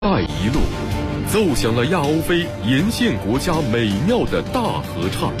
带一路奏响了亚欧非沿线国家美妙的大合唱。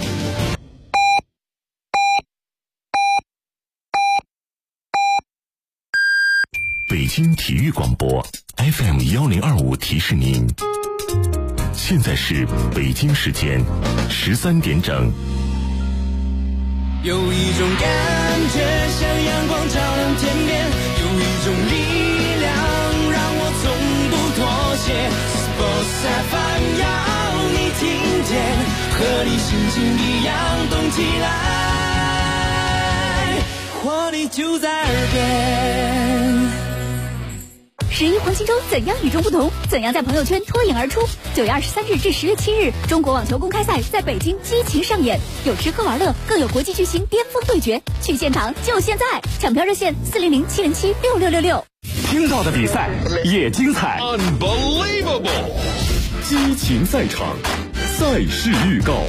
北京体育广播 FM1025 提示您，现在是北京时间13点整。 有一种感觉像阳光照亮天边，有一种力量让我从不妥协。Sports FM 要你听见，和你心情一样动起来，活力就在耳边。 11黄金周怎样与众不同？怎样在朋友圈脱颖而出？9月23日至10月7日，中国网球公开赛在北京激情上演，有吃喝玩乐，更有国际巨星巅峰对决。去现场就现在，抢票热线400-707-6666。 听到的比赛也精彩 Unbelievable！ 激情赛场，赛事预告。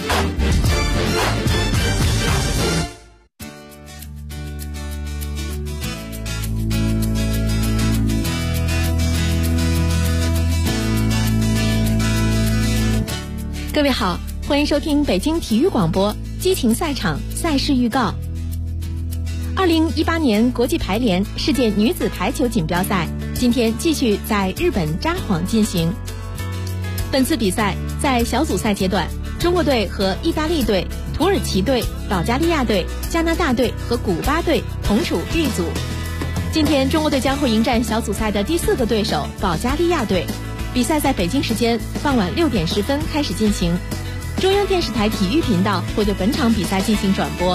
各位好，欢迎收听北京体育广播激情赛场赛事预告。2018年国际排联世界女子排球锦标赛今天继续在日本札幌进行。本次比赛在小组赛阶段，中国队和意大利队、土耳其队、保加利亚队、加拿大队和古巴队同处 B 组。今天中国队将会迎战小组赛的第4个对手保加利亚队。比赛在北京时间傍晚6点10分开始进行，中央电视台体育频道会对本场比赛进行转播。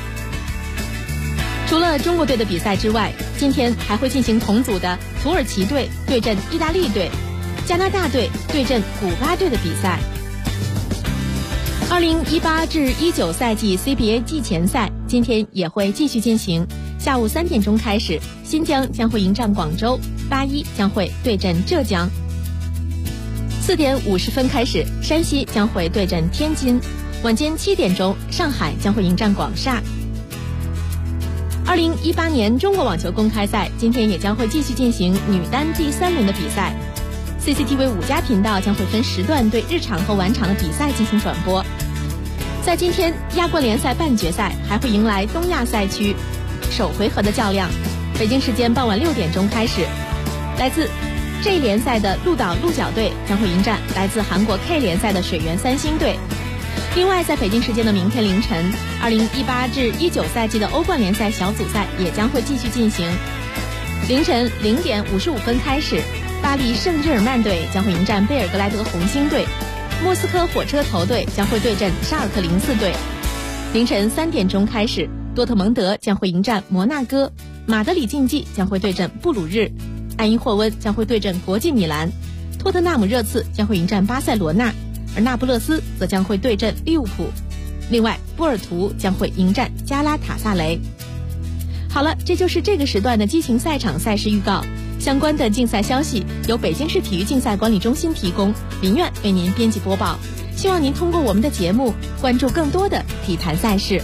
除了中国队的比赛之外，今天还会进行同组的土耳其队对阵意大利队、加拿大队对阵古巴队的比赛。2018至19赛季 CBA 季前赛今天也会继续进行，下午3点钟开始，新疆将会迎战广州，81将会对阵浙江。4点50分开始，山西将会对阵天津，晚间7点钟，上海将会迎战广厦。2018年中国网球公开赛今天也将会继续进行女单第3轮的比赛。CCTV 5家频道将会分时段对日场和晚场的比赛进行转播。在今天亚冠联赛半决赛还会迎来东亚赛区首回合的较量，北京时间傍晚6点钟开始，来自J 联赛的鹿岛鹿角队将会迎战来自韩国 K 联赛的水原三星队。另外，在北京时间的明天凌晨，2018至19赛季的欧冠联赛小组赛也将会继续进行。凌晨0点55分开始，巴黎圣日耳曼队将会迎战贝尔格莱德红星队，莫斯科火车头队将会对阵沙尔克04队。凌晨3点钟开始，多特蒙德将会迎战摩纳哥，马德里竞技将会对阵布鲁日，埃因霍温将会对阵国际米兰，托特纳姆热刺将会迎战巴塞罗那，而那不勒斯则将会对阵利物浦。另外，波尔图将会迎战加拉塔萨雷。好了，这就是这个时段的激情赛场赛事预告。相关的竞赛消息由北京市体育竞赛管理中心提供，林苑为您编辑播报。希望您通过我们的节目关注更多的体坛赛事。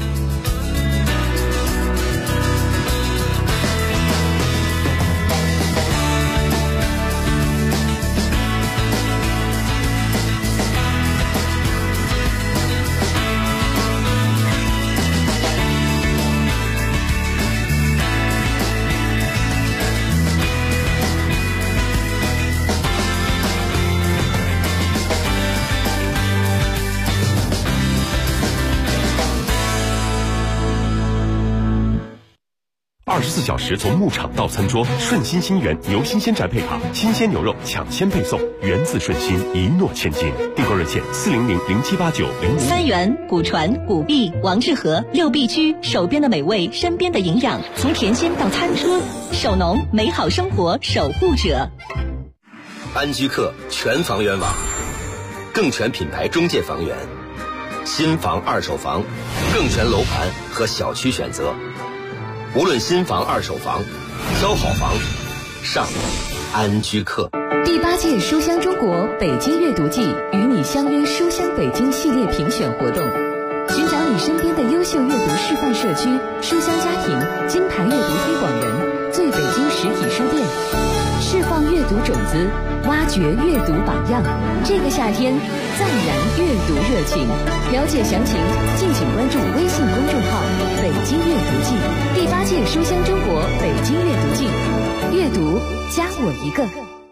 24小时从牧场到餐桌，顺心新源牛新鲜宅配卡，新鲜牛肉抢先配送，源自顺心，一诺千金。订购热线400-0789-055。 三元、古传、古碧、王致和6必居，手边的美味，身边的营养，从甜心到餐桌，手农美好生活守护者。 安居客全房源网，更全品牌中介房源，新房、二手房，更全楼盘和小区选择。无论新房、二手房，挑好房，上安居客。 第8届书香中国北京阅读季与你相约书香北京系列评选活动，寻找你身边的优秀阅读示范社区、书香家庭、金牌阅读推广人、最北京实体书店。 释放阅读种子，挖掘阅读榜样。这个夏天，暂燃阅读热情。了解详情，敬请关注微信公众号“北京阅读季”第8届书香中国北京阅读季。阅读加我一个。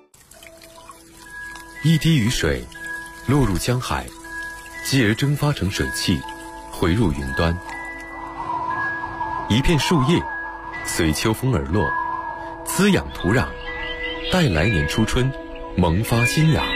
一滴雨水落入江海，继而蒸发成水汽，回入云端。一片树叶随秋风而落，滋养土壤，待来年初春萌发新芽。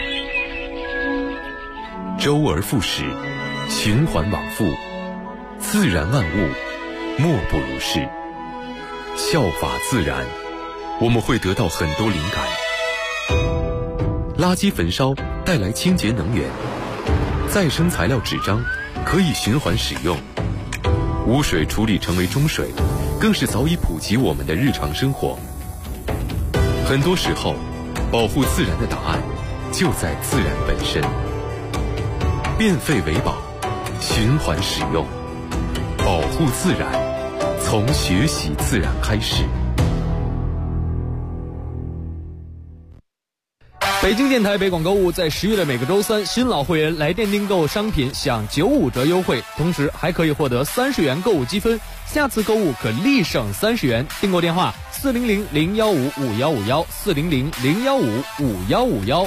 周而复始，循环往复，自然万物莫不如是。效法自然，我们会得到很多灵感。垃圾焚烧带来清洁能源，再生材料纸张可以循环使用，污水处理成为中水，更是早已普及我们的日常生活。很多时候，保护自然的答案就在自然本身。变废为宝，循环使用，保护自然，从学习自然开始。 北京电台北广购物在10月的每个周三，新老会员来电订购商品享95折优惠，同时还可以获得30元购物积分，下次购物可立省30元。订购电话400-015-5151 400-015-5151。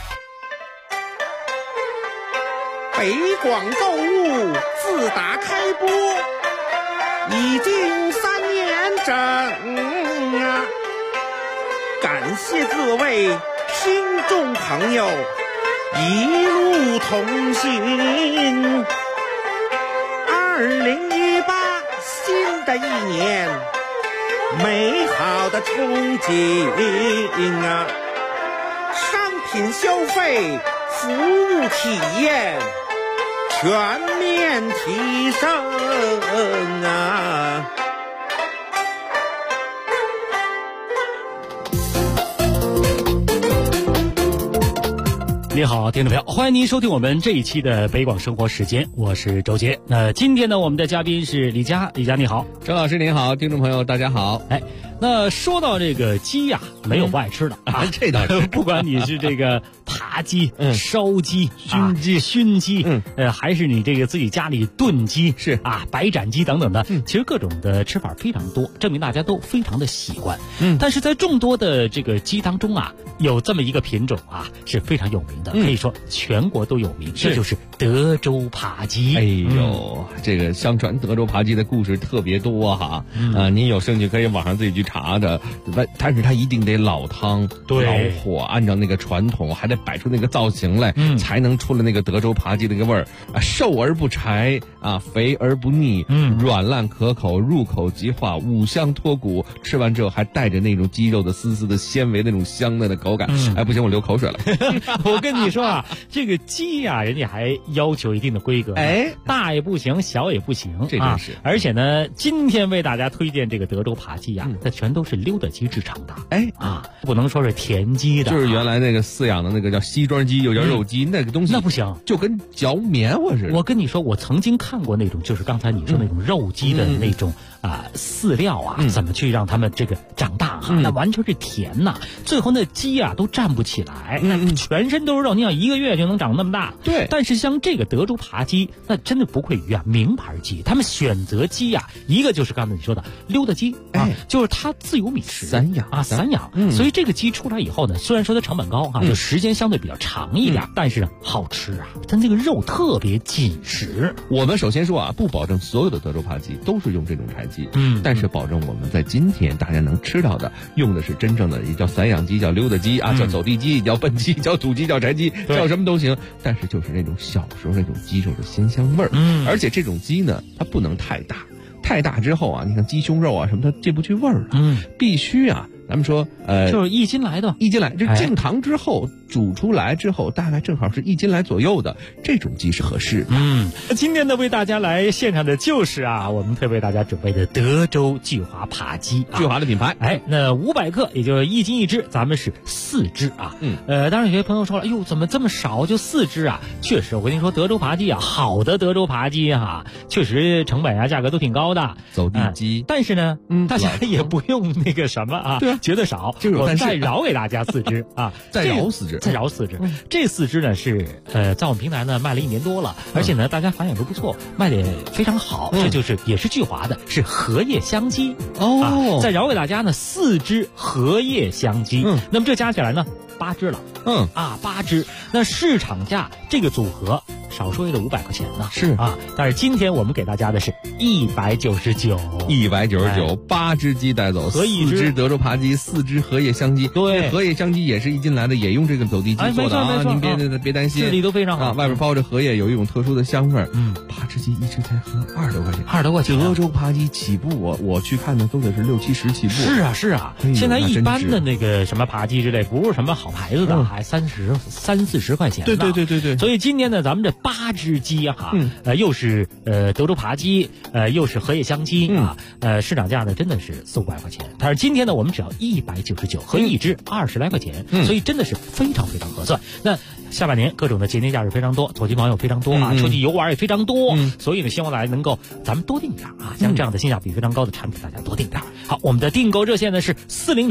北广购物自打开播已经3年整啊，感谢各位听众朋友一路同行。2018新的一年，美好的憧憬啊，商品消费，服务体验全面提升啊！ 你好，听众朋友，欢迎您收听我们这一期的北广生活时间，我是周杰。那今天呢，我们的嘉宾是李佳，李佳你好， 郑老师您好，听众朋友大家好。 哎，那说到这个鸡呀，没有不爱吃的啊， 这倒是， 不管你是这个扒鸡、烧鸡、熏鸡，还是你这个自己家里炖鸡，是啊，白斩鸡等等的，其实各种的吃法非常多，证明大家都非常的喜欢。但是在众多的这个鸡当中啊，有这么一个品种啊是非常有名的，可以说全国都有名，这就是德州扒鸡。 哎呦，这个相传德州扒鸡的故事特别多哈，您有兴趣可以网上自己去查查，但是它一定得老汤， 对， 老火，按照那个传统，还得摆出那个造型来，才能出了那个德州扒鸡那个味儿啊，瘦而不柴啊，肥而不腻，软烂可口，入口即化，五香脱骨，吃完之后还带着那种鸡肉的丝丝的纤维那种香嫩的口感。哎，不行，我流口水了。 我跟你说啊，这个鸡呀，人家还要求一定的规格，哎，大也不行，小也不行， 这真是。 而且呢，今天为大家推荐这个德州扒鸡呀，它全都是溜达鸡制成的，哎啊，不能说是田鸡的， 就是原来那个饲养的那个叫西装鸡，又叫肉鸡，那个东西那不行， 就跟嚼棉花似的。 我跟你说，我曾经看过那种，就是刚才你说那种肉鸡的那种饲料啊，怎么去让他们这个长大哈，那完全是甜呐，最后那鸡啊都站不起来，全身都是肉，你想1个月就能长那么大。 对， 但是像这个德州扒鸡，那真的不愧于名牌鸡，他们选择鸡呀，一个就是刚才你说的溜达鸡啊，就是它自由觅食，散养，所以这个鸡出来以后呢，虽然说它成本高啊，就时间相对比较长一点，但是呢好吃啊，它那个肉特别紧实。 我们首先说啊，不保证所有的德州扒鸡都是用这种柴鸡，但是保证我们在今天大家能吃到的，用的是真正的，也叫散养鸡，叫溜达鸡啊，叫走地鸡，叫笨鸡，叫土鸡，叫柴鸡，叫什么都行，但是就是那种小时候那种鸡肉的鲜香味儿。而且这种鸡呢，它不能太大，太大之后啊，你看鸡胸肉啊什么，它进不去味儿了。必须啊，咱们说就是1斤来的 ，1斤来，这静糖之后煮出来之后，大概正好是1斤来左右的这种鸡是合适的。 今天呢为大家来献上的就是啊，我们特别为大家准备的德州巨华扒鸡， 巨华的品牌。 哎，那500克，也就是1斤1只，咱们是4只啊。当然有些朋友说了，哎呦，怎么这么少就4只啊？确实，我跟你说，德州扒鸡啊，好的德州扒鸡啊，确实成本啊价格都挺高的， 走地鸡。 但是呢，大家也不用那个什么啊， 觉得少，我再饶给大家4只啊， 再饶4只， 再饶4只。这4只呢是在我们平台呢卖了1年多了，而且呢大家反应都不错，卖的也非常好。这就是也是聚华的，是荷叶香鸡哦。再饶给大家呢4只荷叶香鸡，那么这加起来呢8只了。8只。那市场价这个组合少说也得500块钱呢。 是啊，但是今天我们给大家的是 199，199，8只鸡带走，4只德州扒鸡，4只荷叶香鸡。 对， 荷叶香鸡也是一进来的，也用这个走地鸡做的啊，您别担心， 质地都非常好啊，外边包着荷叶，有一种特殊的香味儿。8只鸡1只才合20多块钱 ，20多块钱。 德州扒鸡起步，我去看的都得是60、70起步。 是啊，现在一般的那个什么扒鸡之类，不是什么好牌子的，还30、40块钱。 对。 所以今天呢，咱们这8只鸡哈，又是德州扒鸡，又是荷叶香鸡啊，市场价呢真的是400-500块钱，但是今天呢我们只要199，和1只20来块钱，所以真的是非常非常合算。那下半年各种的节年假日非常多，投机网友非常多啊，出去游玩也非常多，所以呢希望大家能够咱们多订点啊，像这样的性价比非常高的产品，大家多订点。好，我们的订购热线呢是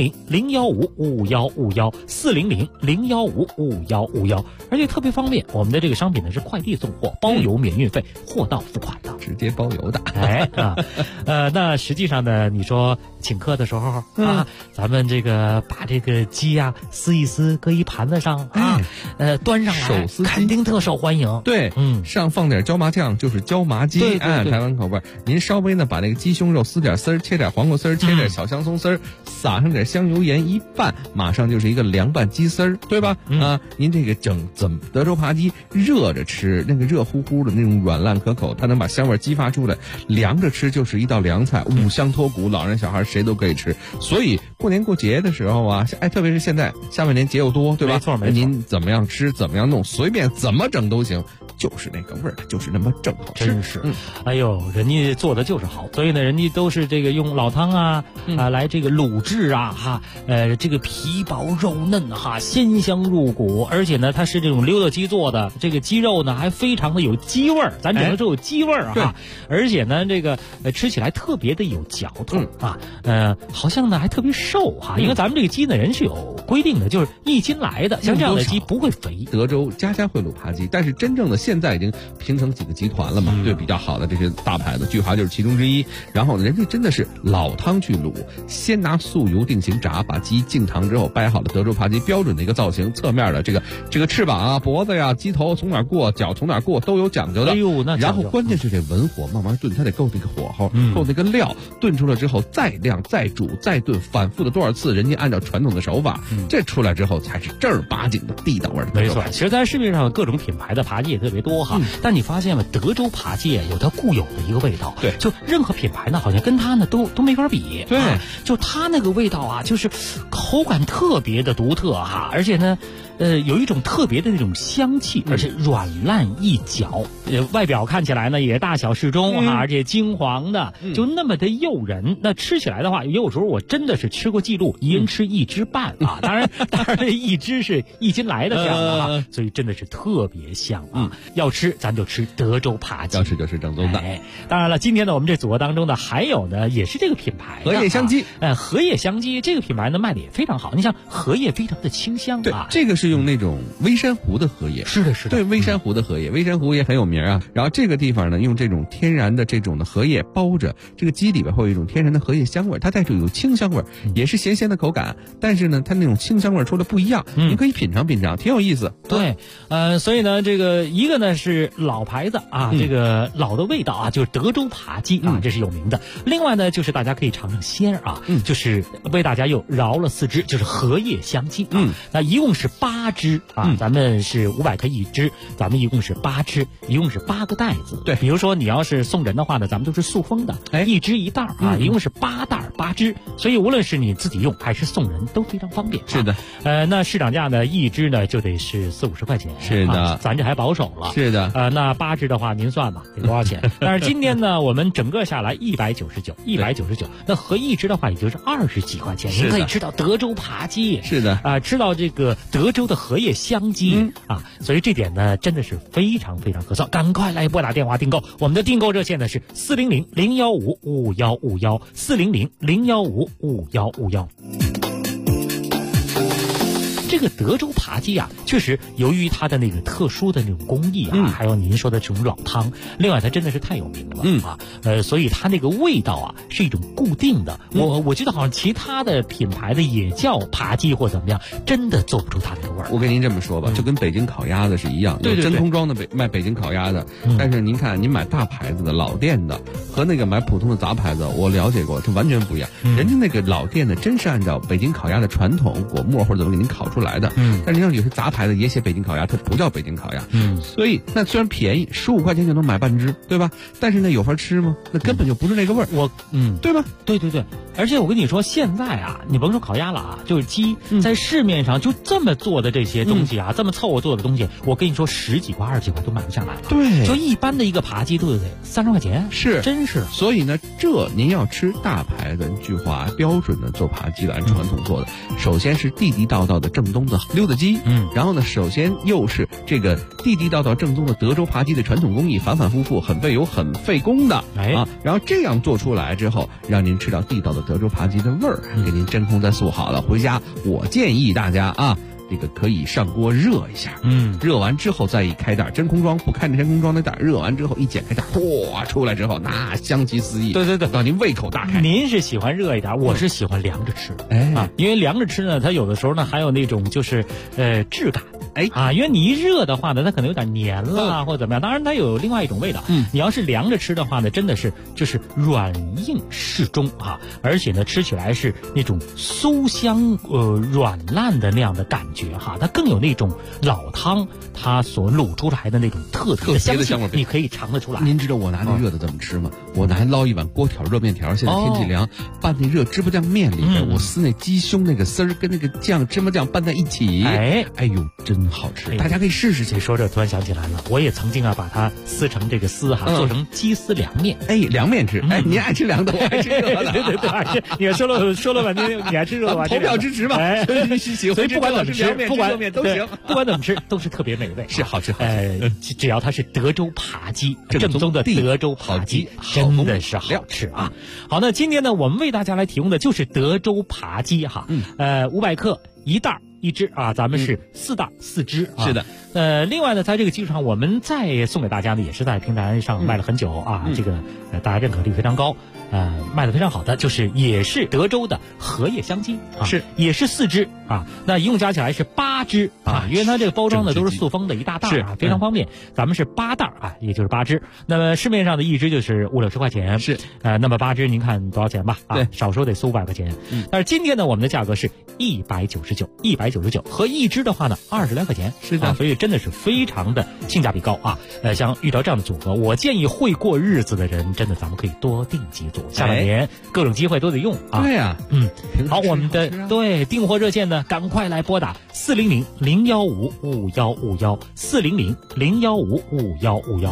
400-015-5151，400-015-5151，而且特别方便，我们的这个商品呢是快递送货，包邮免运费，货到付款的， 直接包邮的。 那实际上呢，你说请客的时候啊，咱们这个把这个鸡啊撕一撕，搁一盘子上啊，端上来， 手撕鸡肯定特受欢迎。 对，上放点椒麻酱就是椒麻鸡，台湾口味。您稍微呢把那个鸡胸肉撕点丝儿，切点黄瓜丝儿，切点小香松丝儿，撒上点香油盐一拌，马上就是一个凉拌鸡丝儿，对吧？您这个德州扒鸡热着吃，那个热乎乎的那种软烂可口，它能把香味激发出来；凉着吃就是一道凉菜，五香脱骨，老人小孩谁都可以吃。所以过年过节的时候啊，特别是现在下半年节又多，对吧？ 没错。 您怎么样吃，怎么样弄，随便怎么整都行，就是那个味儿，就是那么正好吃。 真是，哎呦，人家做的就是好，所以呢，人家都是这个用老汤啊来这个卤制啊这个皮薄肉嫩哈，鲜香入骨，而且呢，它是这种溜达鸡做的，这个鸡肉呢还非常的有鸡味儿，咱只能说有鸡味儿哈，而且呢，这个吃起来特别的有嚼头啊，好像呢还特别瘦哈，因为咱们这个鸡呢人是有规定的，就是1斤来的，像这样的鸡不会肥。 德州家会卤扒鸡，但是真正的现在已经形成几个集团了嘛，对，比较好的这些大牌子，聚华就是其中之一。然后人家真的是老汤去卤，先拿素油定型炸，把鸡浸糖之后掰好了德州扒鸡标准的一个造型，侧面的这个翅膀啊、脖子呀、鸡头从哪过、脚从哪过都有讲究的。然后关键是这文火慢慢炖，它得够那个火候，够那个料，炖出来之后再晾、再煮、再炖，反复的多少次，人家按照传统的手法，这出来之后才是正儿八经的地道味的。 没错，其实在市面上各种品牌的扒鸡也特别多哈，但你发现了德州扒鸡有它固有的一个味道， 对， 就任何品牌呢好像跟它呢都没法比， 对， 就它那个味道啊，就是口感特别的独特哈，而且呢有一种特别的那种香气，而且软烂易嚼，外表看起来呢也大小适中哈，而且金黄的，就那么的诱人。那吃起来的话，也有时候我真的是吃过记录，一人吃1只半啊，当然1只是1斤来的这样的啊，所以真的是特别香啊。要吃咱就吃德州扒鸡， 要吃就是正宗的。 当然了，今天呢我们这组合当中呢还有呢也是这个品牌荷叶香鸡， 荷叶香鸡这个品牌呢卖的也非常好，你像荷叶非常的清香啊， 这个是用那种微山湖的荷叶， 是的， 对，微山湖的荷叶，微山湖也很有名啊。然后这个地方呢，用这种天然的这种的荷叶包着，这个鸡里边会有一种天然的荷叶香味，它带着有清香味，也是咸咸的口感，但是呢，它那种清香味出来不一样，你可以品尝品尝，挺有意思。 对，所以呢，这个一个呢是老牌子啊，这个老的味道啊，就是德州扒鸡啊，这是有名的。另外呢，就是大家可以尝尝鲜啊，就是为大家又饶了4只，就是荷叶香鸡啊，那一共是8只啊，咱们是500克1只，咱们一共是8只，一共是8个袋子。 对， 比如说你要是送人的话呢，咱们都是塑封的，1只1袋啊，一共是8袋8只，所以无论是你自己用还是送人都非常方便。 是的， 那市场价呢，1只呢就得是40-50块钱。 是的， 咱这还保守了。 是的， 那8只的话，您算吧，得多少钱？但是今天呢，我们整个下来199，那合1只的话，也就是20几块钱，您可以吃到德州扒鸡。 是的， 吃到这个德州的荷叶香鸡啊，所以这点呢，真的是非常非常合算。赶快来拨打电话订购，我们的订购热线呢是400-015-5151，400-015-5151。 这个德州扒鸡啊，确实由于它的那个特殊的那种工艺啊，还有您说的这种老汤，另外它真的是太有名了所以它那个味道啊是一种固定的。我觉得好像其他的品牌的也叫扒鸡或怎么样，真的做不出它那个味儿。 我跟您这么说吧，就跟北京烤鸭子是一样，有真空装的卖北京烤鸭的，但是您看您买大牌子的老店的和那个买普通的杂牌子，我了解过，这完全不一样。人家那个老店的真是按照北京烤鸭的传统果沫或者怎么给您烤出来的，但是你像有些杂牌子也写北京烤鸭，它不叫北京烤鸭，所以那虽然便宜，15块钱就能买半只，对吧？但是那有法吃吗？那根本就不是那个味儿，对吧？ 对，而且我跟你说，现在啊，你甭说烤鸭了啊，就是鸡，在市面上就这么做的这些东西啊，这么凑合做的东西，我跟你说10几块、20几块都买不下来了。 对， 就一般的一个扒鸡都得30块钱， 是， 真是。 所以呢，您要吃大牌的句话标准的做扒鸡的，按传统做的，首先是地地道道的正宗的溜达鸡，然后呢，首先又是这个地地道道正宗的德州扒鸡的传统工艺，反反复复，很费油、很费工的，然后这样做出来之后，让您吃到地道的德州扒鸡的味儿，给您真空再素好了，回家我建议大家啊。这个可以上锅热一下，热完之后再一开袋，真空装不开那真空装那袋，热完之后一剪开袋，嚯，出来之后那香气四溢， 对， 让您胃口大开。 您是喜欢热一点，我是喜欢凉着吃，因为凉着吃呢，它有的时候呢还有那种就是质感。因为你一热的话呢，它可能有点黏了或者怎么样。当然它有另外一种味道。你要是凉着吃的话呢，真的是就是软硬适中而且呢吃起来是那种酥香软烂的那样的感觉它更有那种老汤它所卤出来的那种特别的香味，你可以尝得出来。 您知道我拿那热的怎么吃吗？我拿捞一碗锅条热面条，现在天气凉，拌那热芝麻酱面里边，我撕那鸡胸那个丝儿跟那个芝麻酱拌在一起，哎呦真好吃，大家可以试试去。 你说这突然想起来了，我也曾经把它撕成这个丝做成鸡丝凉面。 凉面吃，您爱吃凉的，我爱吃热的。 对，你说了半天，你爱吃热的， 投票支持吧。 所以不管怎么吃， 不管面都行， 不管怎么吃都是特别美味， 是好吃。 只要它是德州扒鸡，正宗的德州扒鸡，真的是好吃啊。好，那今天呢，我们为大家来提供的就是德州扒鸡500克1袋1只咱们是4袋4只是的。 另外呢，在这个基础上，我们再送给大家呢，也是在平台上卖了很久这个大家认可率非常高，卖的非常好的，就是也是德州的荷叶香鸡是也是4只那一共加起来是8只因为它这个包装呢都是塑封的一大袋非常方便。咱们是8袋也就是8只。那么市面上的一只就是50-60块钱， 是那么8只您看多少钱吧？ 对， 少说得400-500块钱。但是今天呢，我们的价格是199，和一只的话呢20来块钱， 是的， 所以真的是非常的性价比高像遇到这样的组合，我建议会过日子的人，真的咱们可以多订几组，下半年各种机会都得用对呀， 好，我们的订货热线呢，赶快来拨打400-015-5151，400-015-5151。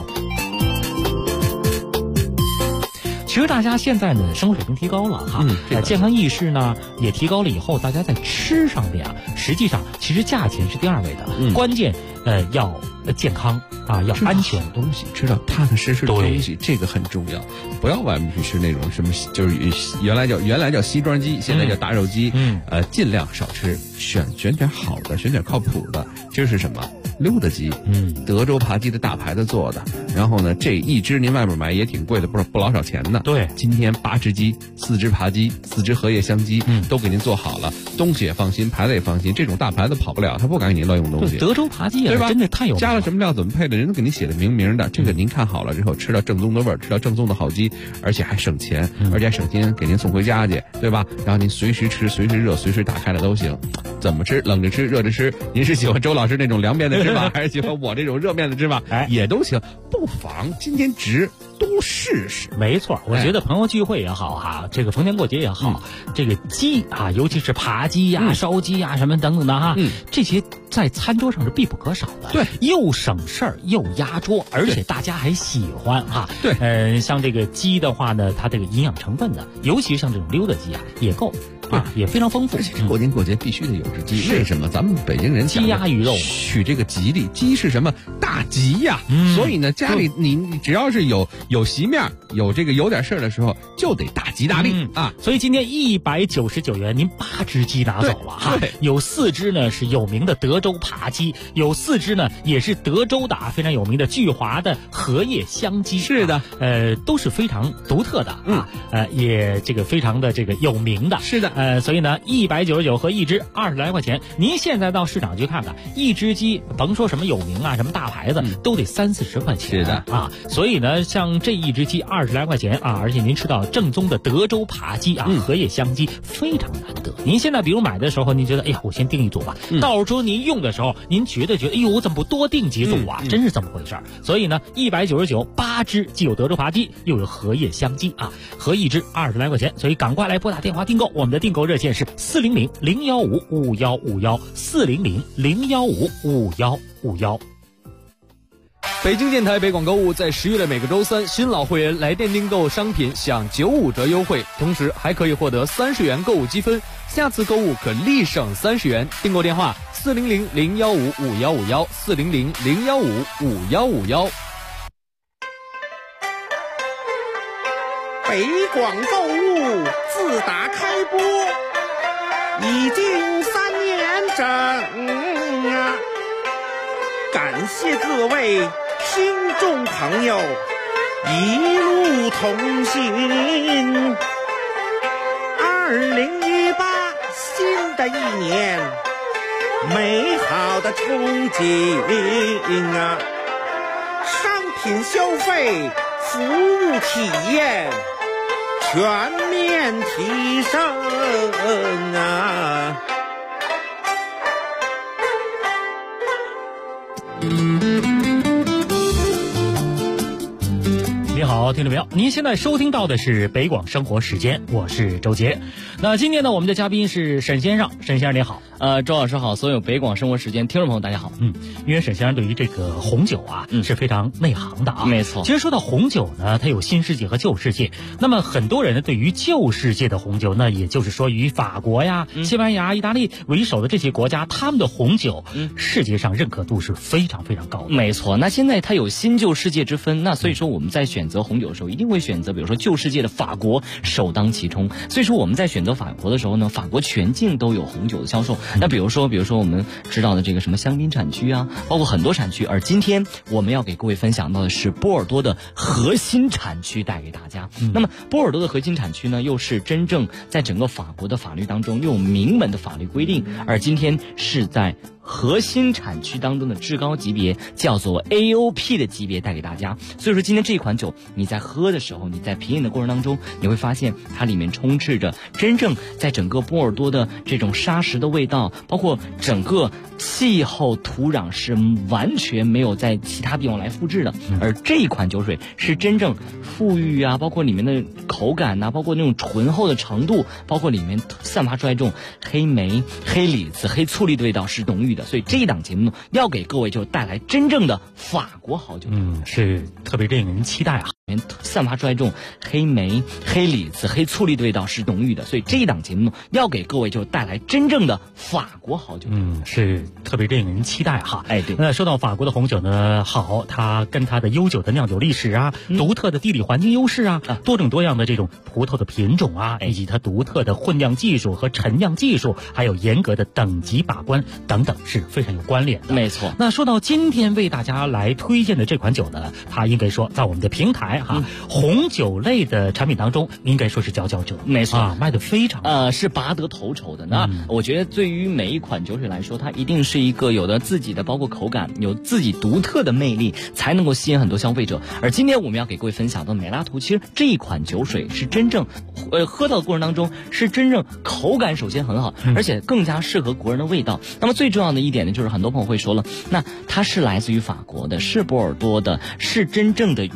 其实大家现在呢，生活水平提高了健康意识呢也提高了以后，大家在吃上面实际上其实价钱是第2位的，关键要健康要安全的东西，吃到踏踏实实的东西，这个很重要。不要外面去吃那种什么，就是原来叫西装鸡，现在叫大肉鸡，尽量少吃，选点好的，选点靠谱的。这是什么？溜达鸡，德州扒鸡的大牌子做的。然后呢，这一只您外面买也挺贵的，不老少钱呢。 对， 今天8只鸡，4只扒鸡，4只荷叶香鸡，都给您做好了，东西也放心，牌子也放心。这种大牌子跑不了，他不敢给您乱用东西。 德州扒鸡对吧？ 真的太有名了， 加了什么料，怎么配的，人都给您写的明明的。这个您看好了之后，吃到正宗的味儿，吃到正宗的好鸡，而且还省钱，而且还省心，给您送回家去，对吧？然后您随时吃，随时热，随时打开了都行。怎么吃？冷着吃，热着吃。您是喜欢周老师那种凉面的吃法，还是喜欢我这种热面的吃法？也都行，不妨今天多试试。 没错，我觉得朋友聚会也好这个逢年过节也好，这个鸡尤其是扒鸡烧鸡什么等等的这些在餐桌上是必不可少的。 对， 又省事儿又压桌，而且大家还喜欢对， 像这个鸡的话呢，它这个营养成分呢，尤其像这种溜达鸡也够也非常丰富。 而且过年过节必须得有只鸡，为什么？咱们北京人鸡鸭鱼肉取这个吉利，鸡是什么？大吉呀！所以呢，家里你只要是有席面，有点事儿的时候，就得大吉大利啊！ 所以今天199元，您8只鸡拿走了哈，有4只呢是有名的德州扒鸡，有4只呢也是德州的非常有名的巨华的荷叶香鸡。 是的， 都是非常独特的也这个非常的这个有名的。 是的， 所以呢，199和1只20来块钱。您现在到市场去看看，一只鸡甭说什么有名啊，什么大牌子，都得30-40块钱。 是的啊，所以呢，像这一只鸡20来块钱啊，而且您吃到正宗的德州扒鸡啊，荷叶香鸡非常难得。您现在比如买的时候，您觉得哎呀，我先订一组吧。到时候您用的时候，您觉得哎呦，我怎么不多订几组啊？真是这么回事儿。所以呢，199 8只，既有德州扒鸡，又有荷叶香鸡啊，合一只20来块钱。所以赶快来拨打电话订购，我们的订购热线是400-015-5151，400-015-5151。 北京电台北广购物在10月的每个周三，新老会员来电订购商品享95折优惠，同时还可以获得30元购物积分，下次购物可立省30元。订购电话400-015-5151，400-015-5151。 北广购物自打开播已经3年整啊！感谢各位听众朋友一路同行。2018新的一年，美好的憧憬啊！商品消费，服务体验全面提升啊！ 你好，听众朋友，您现在收听到的是北广生活时间，我是周杰。那今天呢，我们的嘉宾是沈先生，沈先生您好。 周老师好，所有北广生活时间听众朋友大家好。 因为沈先生对于这个红酒啊，是非常内行的啊。 没错。 其实说到红酒呢，它有新世界和旧世界。那么很多人呢，对于旧世界的红酒，那也就是说以法国呀、西班牙、意大利为首的这些国家，他们的红酒，世界上认可度是非常非常高的。 没错。那现在它有新旧世界之分，那所以说我们在选择红酒的时候，一定会选择比如说旧世界的法国首当其冲。所以说我们在选择法国的时候呢，法国全境都有红酒的销售。那比如说我们知道的这个什么香槟产区啊，包括很多产区。而今天我们要给各位分享到的是波尔多的核心产区带给大家。那么波尔多的核心产区呢，又是真正在整个法国的法律当中又有明文的法律规定，而今天是在核心产区当中的至高级别，叫做 AOP 的级别带给大家。所以说今天这一款酒你在喝的时候，你在品饮的过程当中，你会发现它里面充斥着真正在整个波尔多的这种沙石的味道，包括整个气候土壤是完全没有在其他地方来复制的。而这一款酒水是真正富裕啊，包括里面的口感啊，包括那种醇厚的程度，包括里面散发出来这种黑莓、黑李子、黑醋栗的味道是浓郁的。所以这一档节目呢，要给各位就带来真正的法国好酒。 是特别令人期待啊！ 散发出来这种黑莓、黑李子、黑醋栗的味道是浓郁的。所以这一档节目呢，要给各位就带来真正的法国好酒。 是特别令人期待哈。 对。 那说到法国的红酒呢，好，它跟它的悠久的酿酒历史啊，独特的地理环境优势啊，多种多样的这种葡萄的品种啊，以及它独特的混酿技术和陈酿技术，还有严格的等级把关等等，是非常有关联的。 没错。 那说到今天为大家来推荐的这款酒呢，它应该说在我们的平台红酒类的产品当中，应该说是佼佼者。 没错。 卖得非常是拔得头筹的。那我觉得对于每一款酒水来说，它一定是一个有的自己的包括口感，有自己独特的魅力，才能够吸引很多消费者。而今天我们要给各位分享的美拉图，其实这一款酒水是真正喝到的过程当中是真正口感首先很好，而且更加适合国人的味道。那么最重要的一点呢，就是很多朋友会说了，那它是来自于法国的，是波尔多的，是真正的原品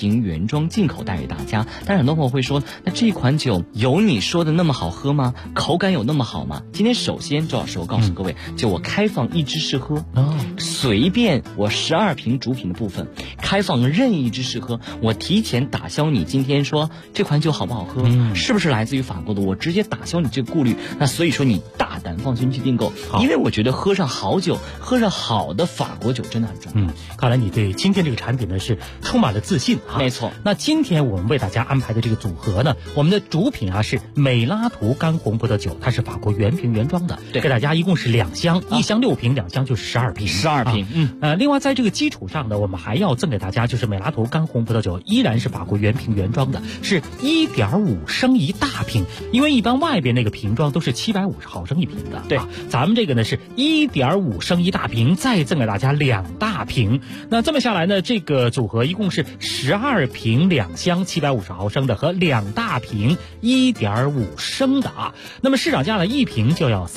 瓶原装进口带给大家。但是很多朋友会说，那这款酒有你说的那么好喝吗？口感有那么好吗？今天首先周老师我告诉各位，就我开放一支试喝，随便我12瓶主品的部分开放任意一支试喝，我提前打消你今天说这款酒好不好喝，是不是来自于法国的，我直接打消你这个顾虑。那所以说你大胆放心去订购，因为我觉得喝上好酒，喝上好的法国酒真的很重要。 看来你对今天这个产品呢是充满了自信啊。 没错。 那今天我们为大家安排的这个组合呢，我们的主品啊是美拉图干红葡萄酒，它是法国原瓶原装的， 对， 给大家一共是2箱，1箱6瓶，2箱就是12瓶 ，12瓶。 另外在这个基础上呢，我们还要赠给大家就是美拉图干红葡萄酒，依然是法国原瓶原装的，是1.5升一大瓶，因为一般外边那个瓶装都是750毫升一瓶的， 对， 咱们这个呢是1.5升一大瓶，再赠给大家2大瓶。那这么下来呢，这个组合一共是12瓶2箱750毫升的和2大瓶1.5升的啊。那么市场价呢，一瓶就要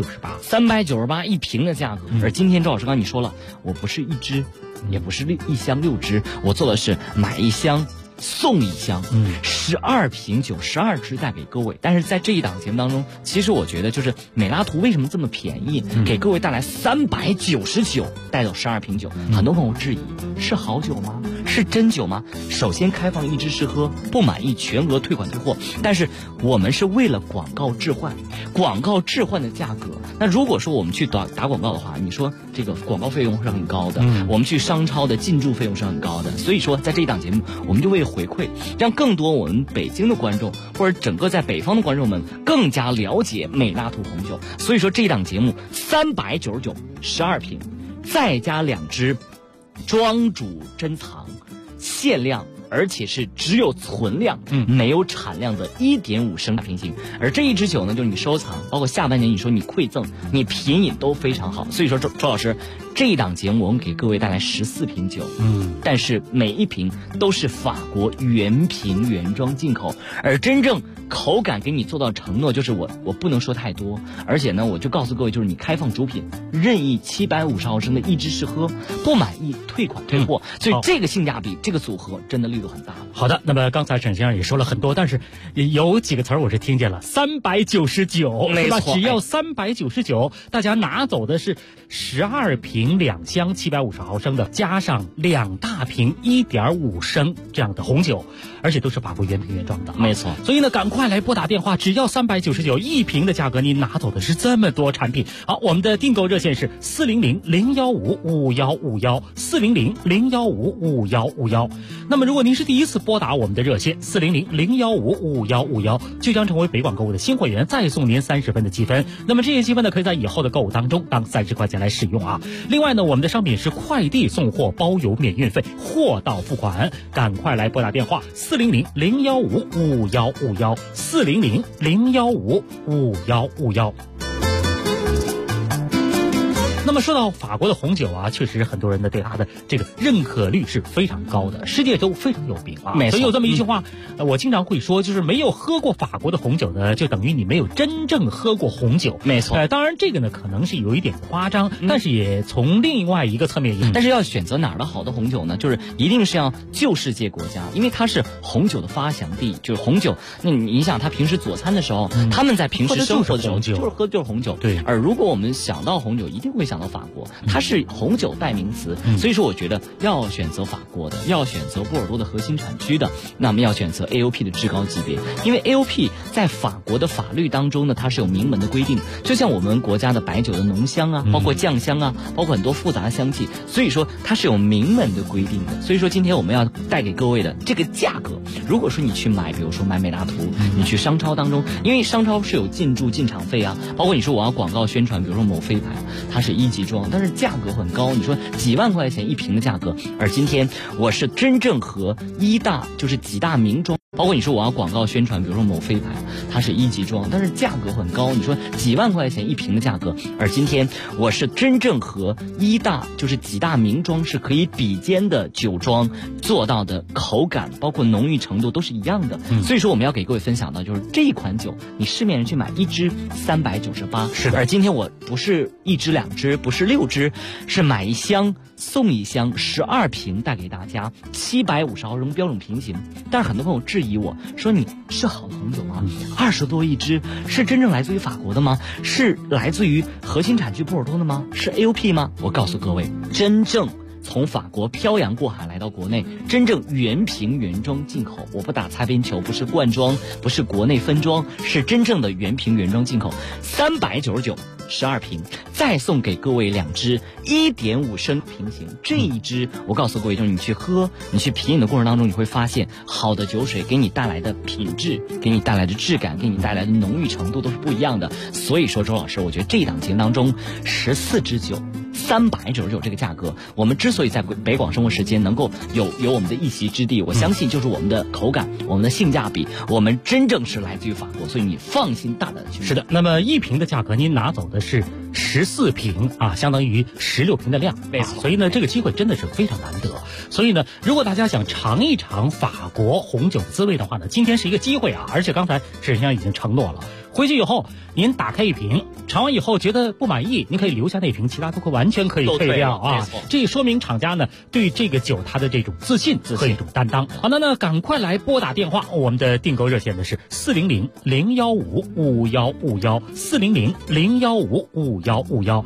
398 一瓶的价格。而今天周老师刚才你说了，我不是一支，也不是1箱6支，我做的是买1箱送1箱，12瓶酒12支带给各位。但是在这一档节目当中，其实我觉得就是美拉图为什么这么便宜，给各位带来399带走12瓶酒。很多朋友质疑，是好酒吗？是真酒吗？首先开放一支试喝，不满意全额退款退货。但是我们是为了广告置换，广告置换的价格。那如果说我们去打广告的话，你说这个广告费用是很高的，我们去商超的进驻费用是很高的。所以说在这一档节目，我们就为回馈，让更多我们北京的观众或者整个在北方的观众们更加了解美拉图红酒。所以说这一档节目399 12瓶，再加2支庄主珍藏限量，而且是只有存量没有产量的1.5升大瓶型。而这一支酒呢，就是你收藏，包括下半年你说你馈赠，你品饮都非常好。所以说周老师这一档节目我们给各位带来14瓶酒，但是每一瓶都是法国原瓶原装进口，而真正口感给你做到承诺，就是我不能说太多，而且呢我就告诉各位，就是你开放主品任意750毫升的一支试喝，不满意退款退货。所以这个性价比，这个组合真的力度很大。 好的，那么刚才沈先生也说了很多，但是有几个词儿我是听见了，399， 没错， 只要399，大家拿走的是12瓶2箱750毫升的，加上2大瓶1.5升这样的红酒，而且都是法国原瓶原装的， 没错。 所以呢，赶快来拨打电话，只要399一瓶的价格，你拿走的是这么多产品。好，我们的订购热线是400-015-5151，400-015-5151。那么如果您是第一次拨打我们的热线400-015-5151，就将成为北广购物的新会员，再送您30分的积分。那么这些积分呢，可以在以后的购物当中当30块钱来使用啊。另外呢，我们的商品是快递送货，包邮免运费，货到付款。赶快来拨打电话400-015-5151，400-015-5151。那么说到法国的红酒啊，确实很多人呢对它的这个认可率是非常高的，世界都非常有名啊。所以有这么一句话，我经常会说，就是没有喝过法国的红酒呢，就等于你没有真正喝过红酒。 没错。 当然这个呢可能是有一点夸张，但是也从另外一个侧面但是要选择哪儿的好的红酒呢？就是一定是要旧世界国家，因为它是红酒的发祥地，就是红酒。那你想他平时佐餐的时候，他们在平时生活的时候就是喝的就是红酒。 对。 而如果我们想到红酒，一定会想到法国，它是红酒代名词，所以说我觉得要选择法国的，要选择波尔多的核心产区的，那么要选择 AOP 的至高级别，因为 AOP 在法国的法律当中呢，它是有明文的规定，就像我们国家的白酒的浓香啊，包括酱香啊，包括很多复杂的香气，所以说它是有明文的规定的。所以说今天我们要带给各位的这个价格，如果说你去买，比如说买美拉图，你去商超当中，因为商超是有进驻进场费啊，包括你说我要广告宣传，比如说某飞牌，它是1级装，但是价格很高，你说几万块钱一瓶的价格，而今天我是真正和就是几大名庄，包括你说我要广告宣传，比如说某飞牌，它是1级装，但是价格很高，你说几万块钱一瓶的价格，而今天我是真正和就是几大名庄是可以比肩的酒庄做到的口感，包括浓郁程度都是一样的。所以说我们要给各位分享到，就是这一款酒，你市面上去买1支398， 是的， 而今天我不是1支2支， 支，不是6支，是买一箱送一箱12瓶带给大家，750毫升标准瓶型。但是很多朋友质疑我说，你是好的红酒吗？20多一支，是真正来自于法国的吗？是来自于核心产区波尔多的吗？是 AOP 吗？我告诉各位，真正从法国漂洋过海来到国内，真正原瓶原装进口，我不打擦边球，不是罐装，不是国内分装，是真正的原瓶原装进口，399 12瓶，再送给各位2支1.5升瓶型。这一支我告诉各位，就是你去喝，你去品饮的过程当中，你会发现好的酒水给你带来的品质，给你带来的质感，给你带来的浓郁程度都是不一样的。所以说周老师，我觉得这一档节目当中14支酒399这个价格，我们之所以在北广生活时间能够有我们的一席之地，我相信就是我们的口感，我们的性价比，我们真正是来自于法国，所以你放心大胆的去。 是的，那么1瓶的价格您拿走的是14瓶啊，相当于16瓶的量，没错。所以呢，这个机会真的是非常难得。所以呢，如果大家想尝一尝法国红酒滋味的话呢，今天是一个机会啊！而且刚才沈先生已经承诺了，回去以后您打开1瓶，尝完以后觉得不满意，您可以留下那瓶，其他都完全可以退掉啊！这也说明厂家呢对这个酒它的这种自信和一种担当。好的呢，赶快来拨打电话，我们的订购热线呢是400-015-5151，400-015-5151。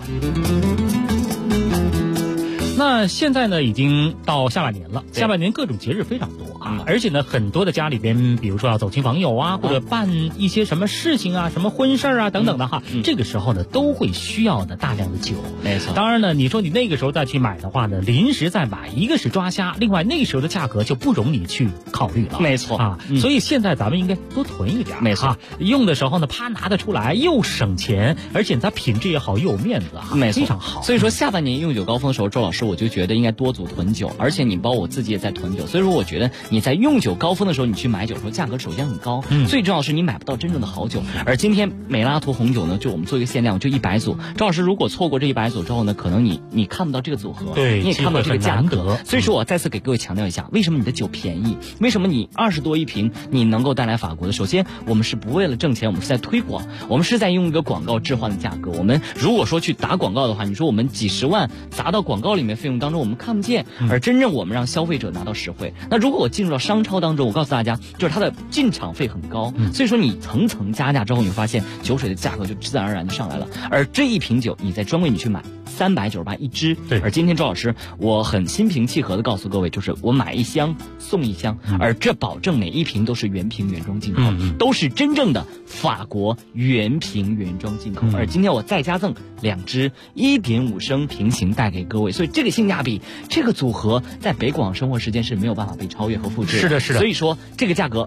那现在呢，已经到下半年了，下半年各种节日非常多啊，而且呢，很多的家里边，比如说要走亲访友啊，或者办一些什么事情啊，什么婚事啊等等的哈，这个时候呢，都会需要的大量的酒。 没错。 当然呢，你说你那个时候再去买的话呢，临时再买，一个是抓瞎，另外那个时候的价格就不容你去考虑了。 没错啊，所以现在咱们应该多囤一点。 没错， 用的时候呢，啪拿得出来，又省钱，而且它品质也好，又有面子啊， 没错， 非常好。 所以说下半年用酒高峰的时候，周老师我就觉得应该多组囤酒，而且你包括我自己也在囤酒，所以说我觉得你在用酒高峰的时候，你去买酒的时候，价格首先很高，最重要是你买不到真正的好酒。而今天美拉图红酒呢，就我们做一个限量，就100组。周老师如果错过这100组之后呢，可能你看不到这个组合， 对， 你也看不到这个价格。所以说我再次给各位强调一下，为什么你的酒便宜？为什么你20多一瓶你能够带来法国的？首先，我们是不为了挣钱，我们是在推广，我们是在用一个广告置换的价格。我们如果说去打广告的话，你说我们几十万砸到广告里面费用当中，我们看不见，而真正我们让消费者拿到实惠。那如果我进入到商超当中，我告诉大家，就是它的进场费很高，所以说你层层加价之后，你会发现酒水的价格就自然而然就上来了。而这一瓶酒，你在专柜你去买398一支，对。而今天周老师，我很心平气和的告诉各位，就是我买1箱送1箱，而这保证每一瓶都是原瓶原装进口，都是真正的法国原瓶原装进口。而今天我再加赠2支1.5升瓶型带给各位，所以这个性价比，这个组合在北广生活时间是没有办法被超越和复制的。 是的，是的。 所以说这个价格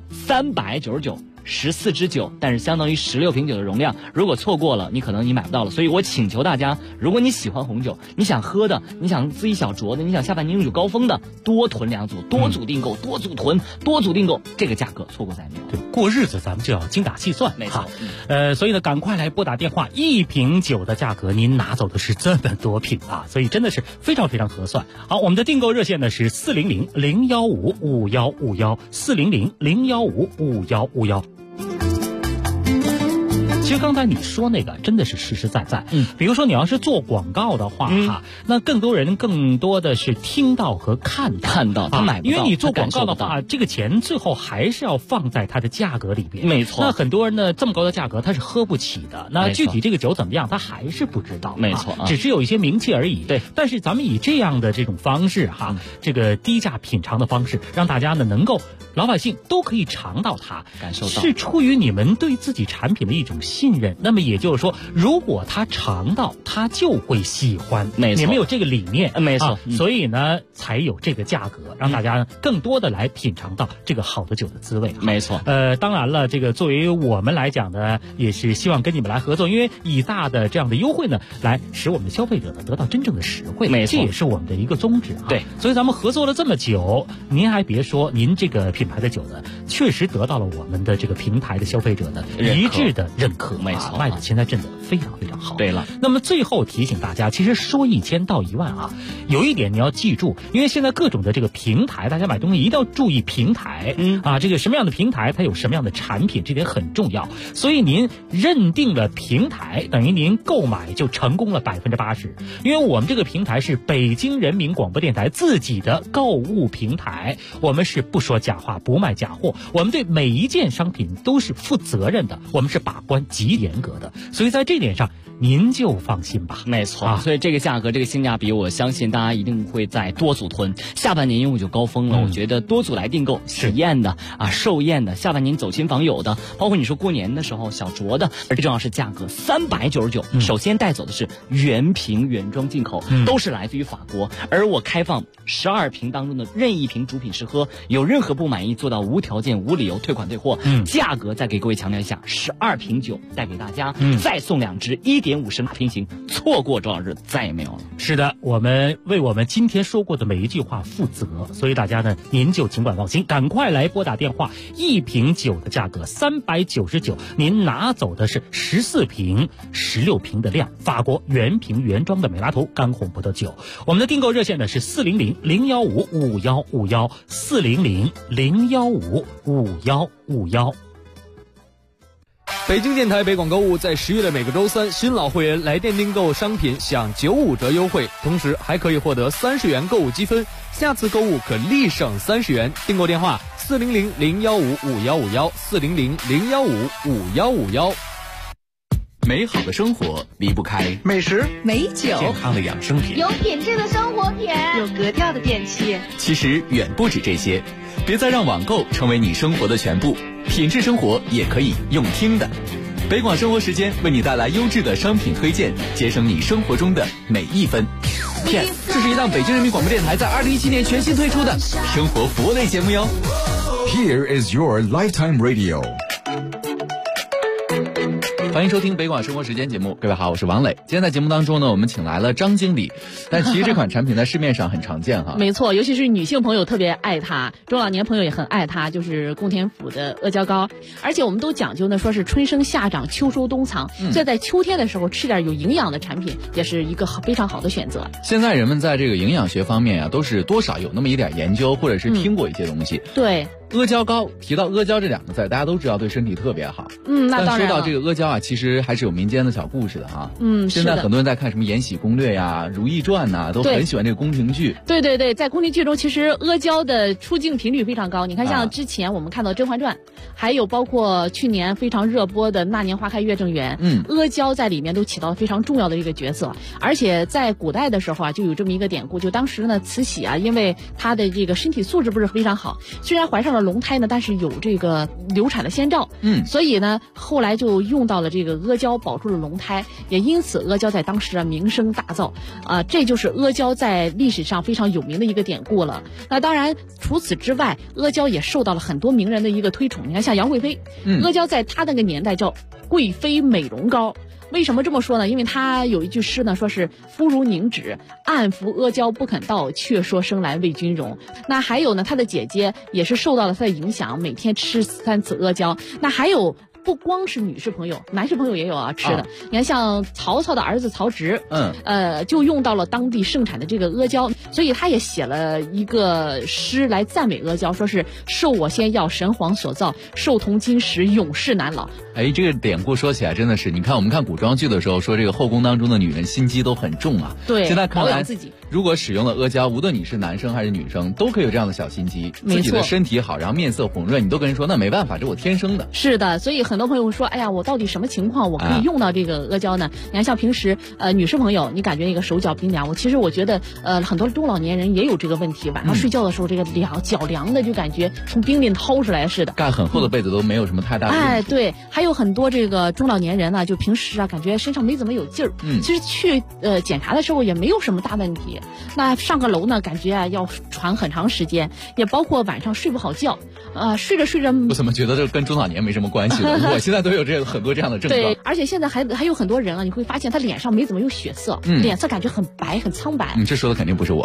399。14支酒，但是相当于16瓶酒的容量。如果错过了，你可能你买不到了。所以我请求大家，如果你喜欢红酒，你想喝的，你想自己小酌的，你想下半年用酒高峰的，多囤2组，多组订购，多组囤，多组订购，这个价格错过再没有。 对，过日子咱们就要精打细算， 没错。 所以呢，赶快来拨打电话，1瓶酒的价格您拿走的是这么多瓶啊，所以真的是非常非常合算。好，我们的订购热线呢是400-015-5151，400-015-5151。其实刚才你说那个真的是实实在在，比如说你要是做广告的话那更多的是听到和看到， 他买不到， 因为你做广告的话，这个钱最后还是要放在它的价格里边， 没错。 那很多人呢这么高的价格他是喝不起的，那具体这个酒怎么样他还是不知道， 没错， 只是有一些名气而已。 对， 但是咱们以这样的这种方式这个低价品尝的方式，让大家呢能够老百姓都可以尝到它， 感受到， 是出于你们对自己产品的一种信任。那么也就是说，如果他尝到，他就会喜欢。 没错， 你们有这个理念， 没错。 所以呢，才有这个价格，让大家更多的来品尝到这个好的酒的滋味。 没错。 当然了，这个作为我们来讲呢，也是希望跟你们来合作，因为以大的这样的优惠呢，来使我们的消费者呢得到真正的实惠。 没错， 这也是我们的一个宗旨。 对， 所以咱们合作了这么久，您还别说，您这个品牌的酒呢， 确实得到了我们的这个平台的消费者的一致的认可， 没错， 卖的现在真的非常非常好。 对了， 那么最后提醒大家，其实说1000道1万啊，有一点你要记住，因为现在各种的这个平台，大家买东西一定要注意平台，这个什么样的平台它有什么样的产品，这点很重要。所以您认定了平台，等于您购买就成功了80%，因为我们这个平台是北京人民广播电台自己的购物平台，我们是不说假话，不卖假货，我们对每一件商品都是负责任的，我们是把关极严格的，所以在这点上您就放心吧。 没错，所以这个价格，这个性价比，我相信大家一定会在多组囤。下半年因为就高峰了，我觉得多组来订购，喜宴的寿宴的，下半年走亲访友的，包括你说过年的时候小酌的，而最重要是价格399。首先带走的是原瓶原装进口，都是来自于法国，而我开放12瓶当中的任意瓶主品试喝，有任何不满意做到无条件无理由退款退货。价格再给各位强调一下，12瓶酒带给大家，再送2支1.5升大瓶型，错过多少日再也没有了。 是的，我们为我们今天说过的每一句话负责，所以大家呢，您就尽管放心，赶快来拨打电话。一瓶酒的价格399，您拿走的是14瓶、16瓶的量，法国原瓶原装的美拉图干红葡萄酒。我们的订购热线呢是400-015-5151，400-015-5151。 北京电台北广购物在10月的每个周三，新老会员来电订购商品享95折优惠，同时还可以获得30元购物积分，下次购物可立省30元。订购电话400-015-5151，400-015-5151。 美好的生活离不开美食、 美酒、 健康的养生品、 有品质的生活品、 有格调的电器。 其实远不止这些，别再让网购成为你生活的全部，品质生活也可以用听的。北广生活时间为你带来优质的商品推荐，节省你生活中的每一分。 这是一档北京人民广播电台在2017年全新推出的生活服务类节目哟。 Here is your lifetime radio。 欢迎收听北广生活时间节目，各位好，我是王磊。今天在节目当中呢，我们请来了张经理，但其实这款产品在市面上很常见哈。 没错，尤其是女性朋友特别爱它，中老年朋友也很爱它，就是宫田府的阿胶糕。而且我们都讲究呢，说是春生夏长，秋收冬藏，所以在秋天的时候吃点有营养的产品，也是一个非常好的选择。 现在人们在这个营养学方面啊，都是多少有那么一点研究，或者是听过一些东西。 对。 阿胶糕，提到阿胶这2个字，大家都知道对身体特别好。 那当然。 但说到这个阿胶啊，其实还是有民间的小故事的哈。 现在很多人在看什么《延禧攻略》呀、《如懿传》呐，都很喜欢这个宫廷剧。 对对对，在宫廷剧中，其实阿胶的出镜频率非常高。你看，像之前我们看到《甄嬛传》，还有包括去年非常热播的《那年花开月正圆》，阿胶在里面都起到非常重要的一个角色。而且在古代的时候啊，就有这么一个典故，就当时呢，慈禧啊，因为她的这个身体素质不是非常好，虽然怀上了龙胎呢，但是有这个流产的先兆，所以呢，后来就用到了这个阿胶保住了龙胎，也因此阿胶在当时啊名声大噪，这就是阿胶在历史上非常有名的一个典故了。那当然，除此之外，阿胶也受到了很多名人的一个推崇。你看，像杨贵妃，阿胶在她那个年代叫贵妃美容膏。为什么这么说呢？因为他有一句诗呢，说是肤如凝脂，暗服阿胶不肯到，却说生来为君容。那还有呢，他的姐姐也是受到了他的影响，每天吃3次阿胶。那还有不光是女士朋友，男士朋友也有吃的。你看，像曹操的儿子曹植，就用到了当地盛产的这个阿胶，所以他也写了一个诗来赞美阿胶，说是受我仙药神皇所造，寿同金石永世难老。 这个典故说起来真的是，你看我们看古装剧的时候说这个后宫当中的女人心机都很重啊。 对， 现在看来保养自己， 如果使用了阿胶，无论你是男生还是女生，都可以有这样的小心机，自己的身体好，然后面色红润，你都跟人说那没办法，这我天生的。 是的，所以很多朋友说，哎呀，我到底什么情况我可以用到这个阿胶呢？你看，像平时女士朋友，你感觉那个手脚冰凉，我觉得很多中老年人也有这个问题，晚上睡觉的时候这个脚凉的，就感觉从冰里掏出来似的。 盖很厚的被子都没有什么太大的问题。 对，还有很多这个中老年人呢，就平时啊感觉身上没怎么有劲儿，其实去检查的时候也没有什么大问题。那上个楼呢，感觉啊要喘很长时间，也包括晚上睡不好觉，睡着睡着。 我怎么觉得这跟中老年没什么关系呢？我现在都有很多这样的症状。 对，而且现在还有很多人啊，你会发现他脸上没怎么有血色，脸色感觉很白很苍白。 你这说的肯定不是我。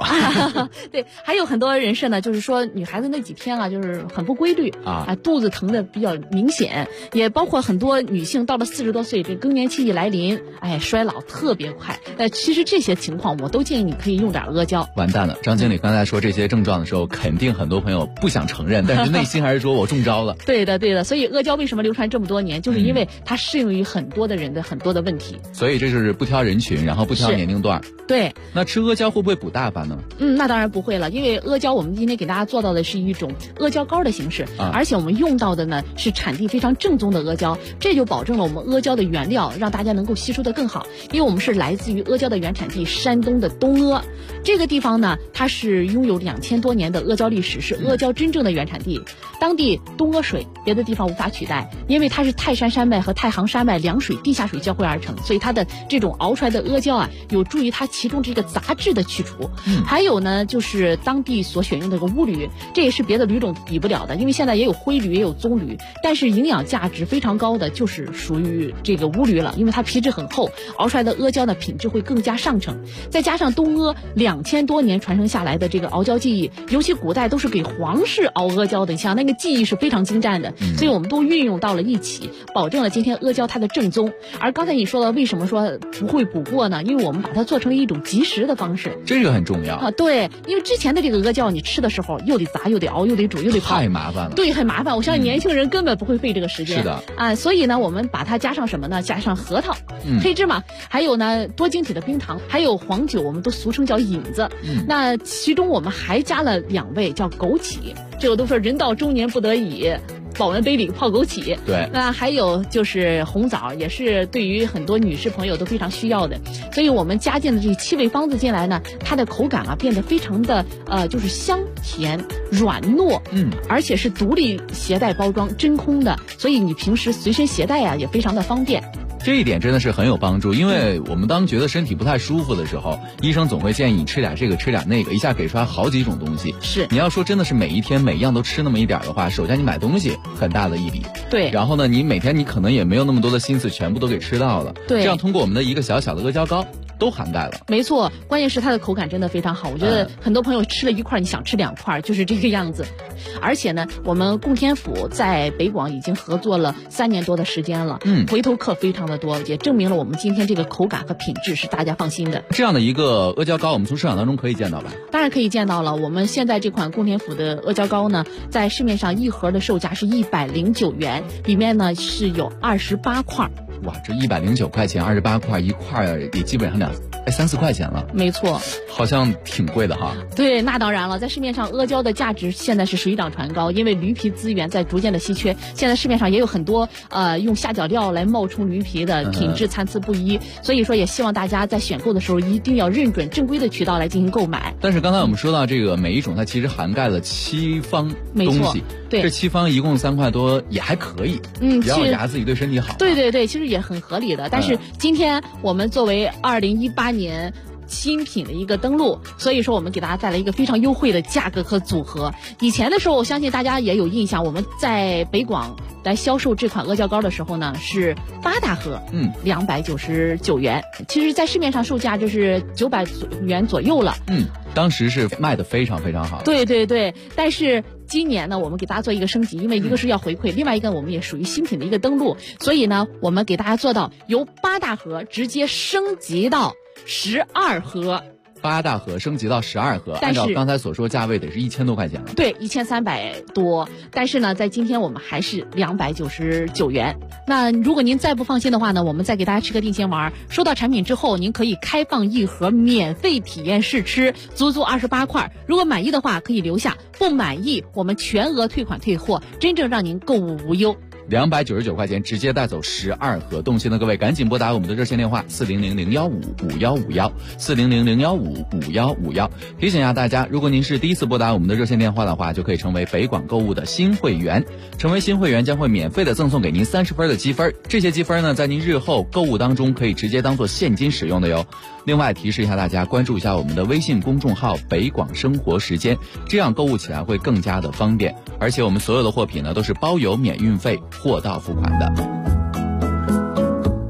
对，还有很多人士呢，就是说女孩子那几天啊，就是很不规律肚子疼的比较明显，也包括很多女性到了40多岁，这更年期一来临，衰老特别快。其实这些情况我都建议你可以用点阿胶。 完蛋了，张经理刚才说这些症状的时候，肯定很多朋友不想承认，但是内心还是说我中招了。 对的，所以阿胶为什么流传这么多年，就是因为它适用于很多的人的很多的问题。 所以这就是不挑人群，然后不挑年龄段。 对。 那吃阿胶会不会补大发呢？ 那当然不会了，因为阿胶我们今天给大家做到的是一种阿胶膏的形式，而且我们用到的呢是产地非常正宗的阿胶，这就保证了我们阿胶的原料让大家能够吸收的更好。因为我们是来自于阿胶的原产地山东的东阿，这个地方呢它是拥有2000多年的阿胶历史，是阿胶真正的原产地。当地东阿水别的地方无法取代，因为它是泰山山脉和太行山脉两水地下水交汇而成，所以它的这种熬出来的阿胶有助于它其中这个杂质的去除。还有呢就是当地所选用的这个乌驴，这也是别的驴种比不了的，因为现在也有灰驴也有棕驴，但是营养价值非常高的就是属于这个乌驴了，因为它皮质很厚，熬出来的阿胶呢品质会更加上乘。再加上东阿2000多年传承下来的这个熬胶技艺，尤其古代都是给皇室熬阿胶的，像那个技艺是非常精湛的，所以我们都运用到了一起，保证了今天阿胶它的正宗。而刚才你说的为什么说不会补过呢？因为我们把它做成了一种即食的方式， 这个很重要对，因为之前的这个阿胶你吃的时候又得炸又得熬又得煮又得泡， 太麻烦了。 对，很麻烦。我相信年轻人根本不会费这个时间。 是的所以呢我们把它加上什么呢？加上核桃、黑芝麻，还有呢多晶体的冰糖，还有黄酒，我们都俗称叫引子。那其中我们还加了2味叫枸杞，这个都说人到中年不得已保温杯里泡枸杞。 对， 那还有就是红枣，也是对于很多女士朋友都非常需要的。所以我们加进的这7味方子进来呢，它的口感变得非常的就是香甜软糯，而且是独立携带包装真空的，所以你平时随身携带也非常的方便。 这一点真的是很有帮助，因为我们当觉得身体不太舒服的时候，医生总会建议你吃点这个吃点那个，一下给出来好几种东西。 是， 你要说真的是每一天每样都吃那么一点的话，首先你买东西很大的一笔， 对， 然后呢你每天你可能也没有那么多的心思全部都给吃到了， 对， 这样通过我们的一个小小的阿胶膏都涵盖了。 没错，关键是它的口感真的非常好，我觉得很多朋友吃了1块你想吃2块，就是这个样子。而且呢我们供天府在北广已经合作了3年多的时间了，回头客非常的多，也证明了我们今天这个口感和品质是大家放心的。 这样的一个阿胶膏我们从市场当中可以见到吧？ 当然可以见到了，我们现在这款供天府的阿胶膏呢，在市面上1盒的售价是109元，里面呢是有28块。 哇，这109块钱28块一块，也基本上3-4块钱了。 没错， 好像挺贵的哈。 对，那当然了，在市面上阿胶的价值现在是水涨船高，因为驴皮资源在逐渐的稀缺，现在市面上也有很多用下脚料来冒充驴皮的，品质参差不一，所以说也希望大家在选购的时候一定要认准正规的渠道来进行购买。 但是刚才我们说到这个每一种它其实涵盖了7方东西， 对， 这7方一共3块多也还可以，只要牙自己对身体好。 对，其实也很合理的。但是今天我们作为2018年新品的一个登陆，所以说我们给大家带来一个非常优惠的价格和组合。以前的时候我相信大家也有印象，我们在北广来销售这款阿胶膏的时候呢是8大盒，299元，其实在市面上售价就是900元左右了。 当时是卖的非常非常好。 对，但是今年呢我们给大家做一个升级，因为一个是要回馈，另外一个我们也属于新品的一个登陆，所以呢我们给大家做到由8大盒直接升级到12盒 ，8大盒升级到12盒，按照刚才所说价位得是1000多块钱了。 对，1300多，但是呢在今天我们还是299元。那如果您再不放心的话呢，我们再给大家吃个定心丸，收到产品之后您可以开放1盒免费体验试吃，足28块，如果满意的话可以留下，不满意我们全额退款退货，真正让您购物无忧。 299块钱直接带走12盒，动心的各位赶紧拨打我们的热线电话400-015-5151，400-015-5151。提醒一下大家，如果您是第一次拨打我们的热线电话的话，就可以成为北广购物的新会员。成为新会员将会免费的赠送给您30分的积分，这些积分呢，在您日后购物当中可以直接当做现金使用的哟。另外提示一下大家，关注一下我们的微信公众号北广生活时间，这样购物起来会更加的方便。而且我们所有的货品呢都是包邮免运费，货到付款的。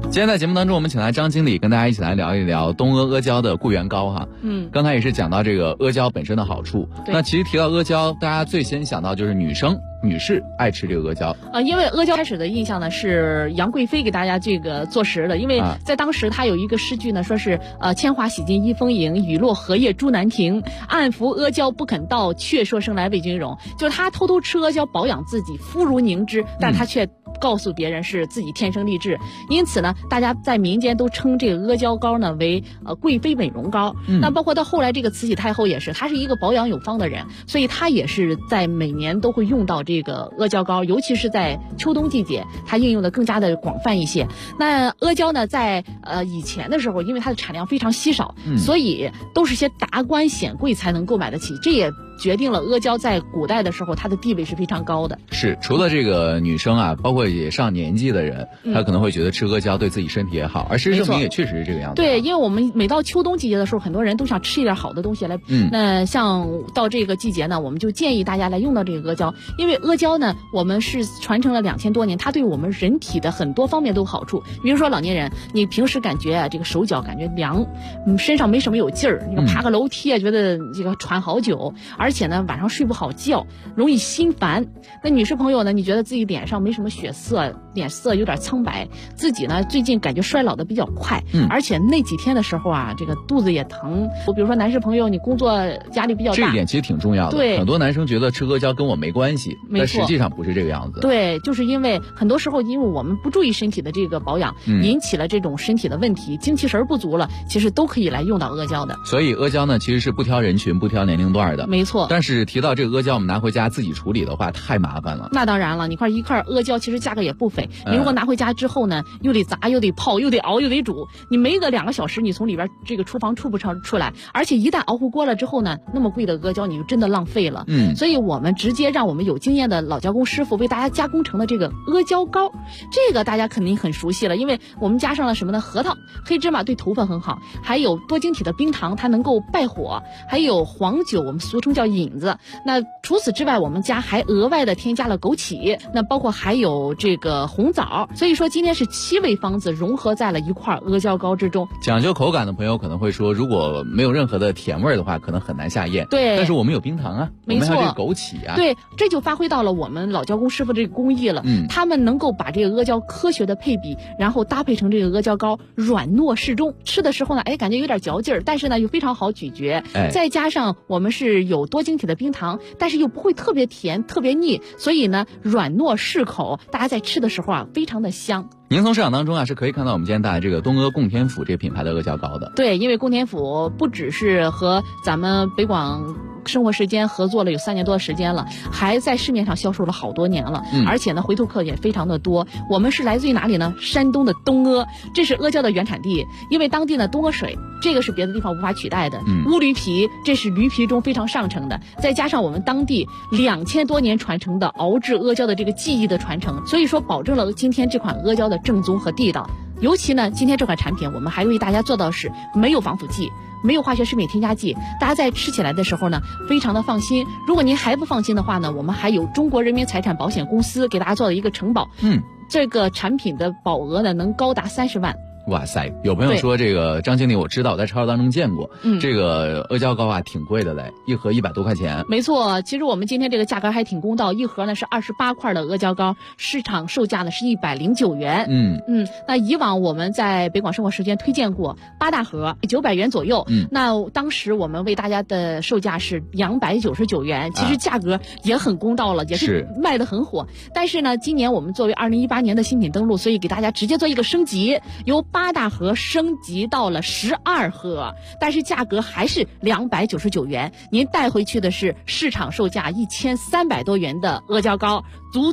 今天在节目当中，我们请来张经理跟大家一起来聊一聊东阿阿胶的固元膏哈。刚才也是讲到这个阿胶本身的好处。那其实提到阿胶，大家最先想到就是女士爱吃这个阿胶。 因为阿胶开始的印象呢是杨贵妃给大家这个做食的，因为在当时她有一个诗句呢，说是铅华洗尽一风影，雨落荷叶朱难停，暗服阿胶不肯到，却说生来为君荣。就是她偷偷吃阿胶保养自己，肤如凝脂，但她却告诉别人是自己天生丽质，因此呢，大家在民间都称这个阿胶膏呢为贵妃美容膏。那包括到后来这个慈禧太后也是，她是一个保养有方的人，所以她也是在每年都会用到这个阿胶膏，尤其是在秋冬季节，它应用的更加的广泛一些。那阿胶呢，在以前的时候，因为它的产量非常稀少，所以都是些达官显贵才能购买得起，这也决定了阿胶在古代的时候它的地位是非常高的。 是，除了这个女生啊，包括也上年纪的人，他可能会觉得吃阿胶对自己身体也好，而事实证明也确实是这个样子。 对，因为我们每到秋冬季节的时候，很多人都想吃一点好的东西来。那像到这个季节呢，我们就建议大家来用到这个阿胶，因为阿胶呢，我们是传承了2000多年，它对我们人体的很多方面都有好处。比如说老年人，你平时感觉这个手脚感觉凉，身上没什么有劲儿，那个爬个楼梯啊，觉得这个喘好久，而且呢晚上睡不好觉，容易心烦。那女士朋友呢，你觉得自己脸上没什么血色，脸色有点苍白，自己呢最近感觉衰老的比较快，而且那几天的时候啊，这个肚子也疼。比如说男士朋友，你工作压力比较大， 这一点其实挺重要的。对，很多男生觉得吃阿胶跟我没关系，但实际上不是这个样子。 对，就是因为很多时候因为我们不注意身体的这个保养，引起了这种身体的问题，精气神不足了，其实都可以来用到阿胶的。 所以阿胶呢，其实是不挑人群、不挑年龄段的。 没错。 但是提到这个阿胶，我们拿回家自己处理的话，太麻烦了。 那当然了，你看一块阿胶其实价格也不菲，你如果拿回家之后呢，又得砸，又得泡，又得熬，又得煮，你没个2个小时，你从里边这个厨房出不出来，而且一旦熬糊锅了之后呢，那么贵的阿胶你就真的浪费了。所以我们直接让我们有经验的老胶工师傅为大家加工成的这个阿胶膏，这个大家肯定很熟悉了，因为我们加上了什么呢？核桃、黑芝麻对头发很好，还有多晶体的冰糖，它能够败火，还有黄酒，我们俗称叫引子。那除此之外，我们家还额外的添加了枸杞，那包括还有这个红枣，所以说今天是7味方子融合在了一块阿胶膏之中。 讲究口感的朋友可能会说，如果没有任何的甜味的话，可能很难下咽。 对， 但是我们有冰糖啊，我们还有这个枸杞啊。 对，这就发挥到了我们老胶工师傅这个工艺了。他们能够把这个阿胶科学的配比，然后搭配成这个阿胶膏，软糯适中，吃的时候呢，感觉有点嚼劲儿，但是呢又非常好咀嚼。再加上我们是有多晶体的冰糖，但是又不会特别甜、特别腻，所以呢软糯适口，大家在吃的时候啊非常的香。 您从市场当中啊是可以看到我们今天带来这个东阿供天府这品牌的阿胶膏的。 对，因为供天府不只是和咱们北广生活时间合作了有3年多的时间了，还在市面上销售了好多年了，而且呢回头客也非常的多。我们是来自于哪里呢？山东的东阿，这是阿胶的原产地。因为当地呢东阿水，这个是别的地方无法取代的。乌驴皮，这是驴皮中非常上乘的，再加上我们当地2000多年传承的熬制阿胶的这个技艺的传承，所以说保证了今天这款阿胶的正宗和地道。尤其呢，今天这款产品我们还为大家做到是没有防腐剂，没有化学食品添加剂，大家在吃起来的时候呢非常的放心。如果您还不放心的话呢，我们还有中国人民财产保险公司给大家做了一个承保，这个产品的保额呢能高达30万。 哇塞，有朋友说这个张经理，我知道我在超市当中见过，这个阿胶膏啊挺贵的嘞，一盒100多块钱。 没错，其实我们今天这个价格还挺公道，一盒呢是28块的阿胶膏，市场售价呢是109元。那以往我们在北广生活时间推荐过8大盒900元左右，那当时我们为大家的售价是299元，其实价格也很公道了，也是卖得很火。但是呢，今年我们作为2018年的新品登陆，所以给大家直接做一个升级，由8大盒升级到了12盒，但是价格还是299元。您带回去的是市场售价1300多元的阿胶膏，足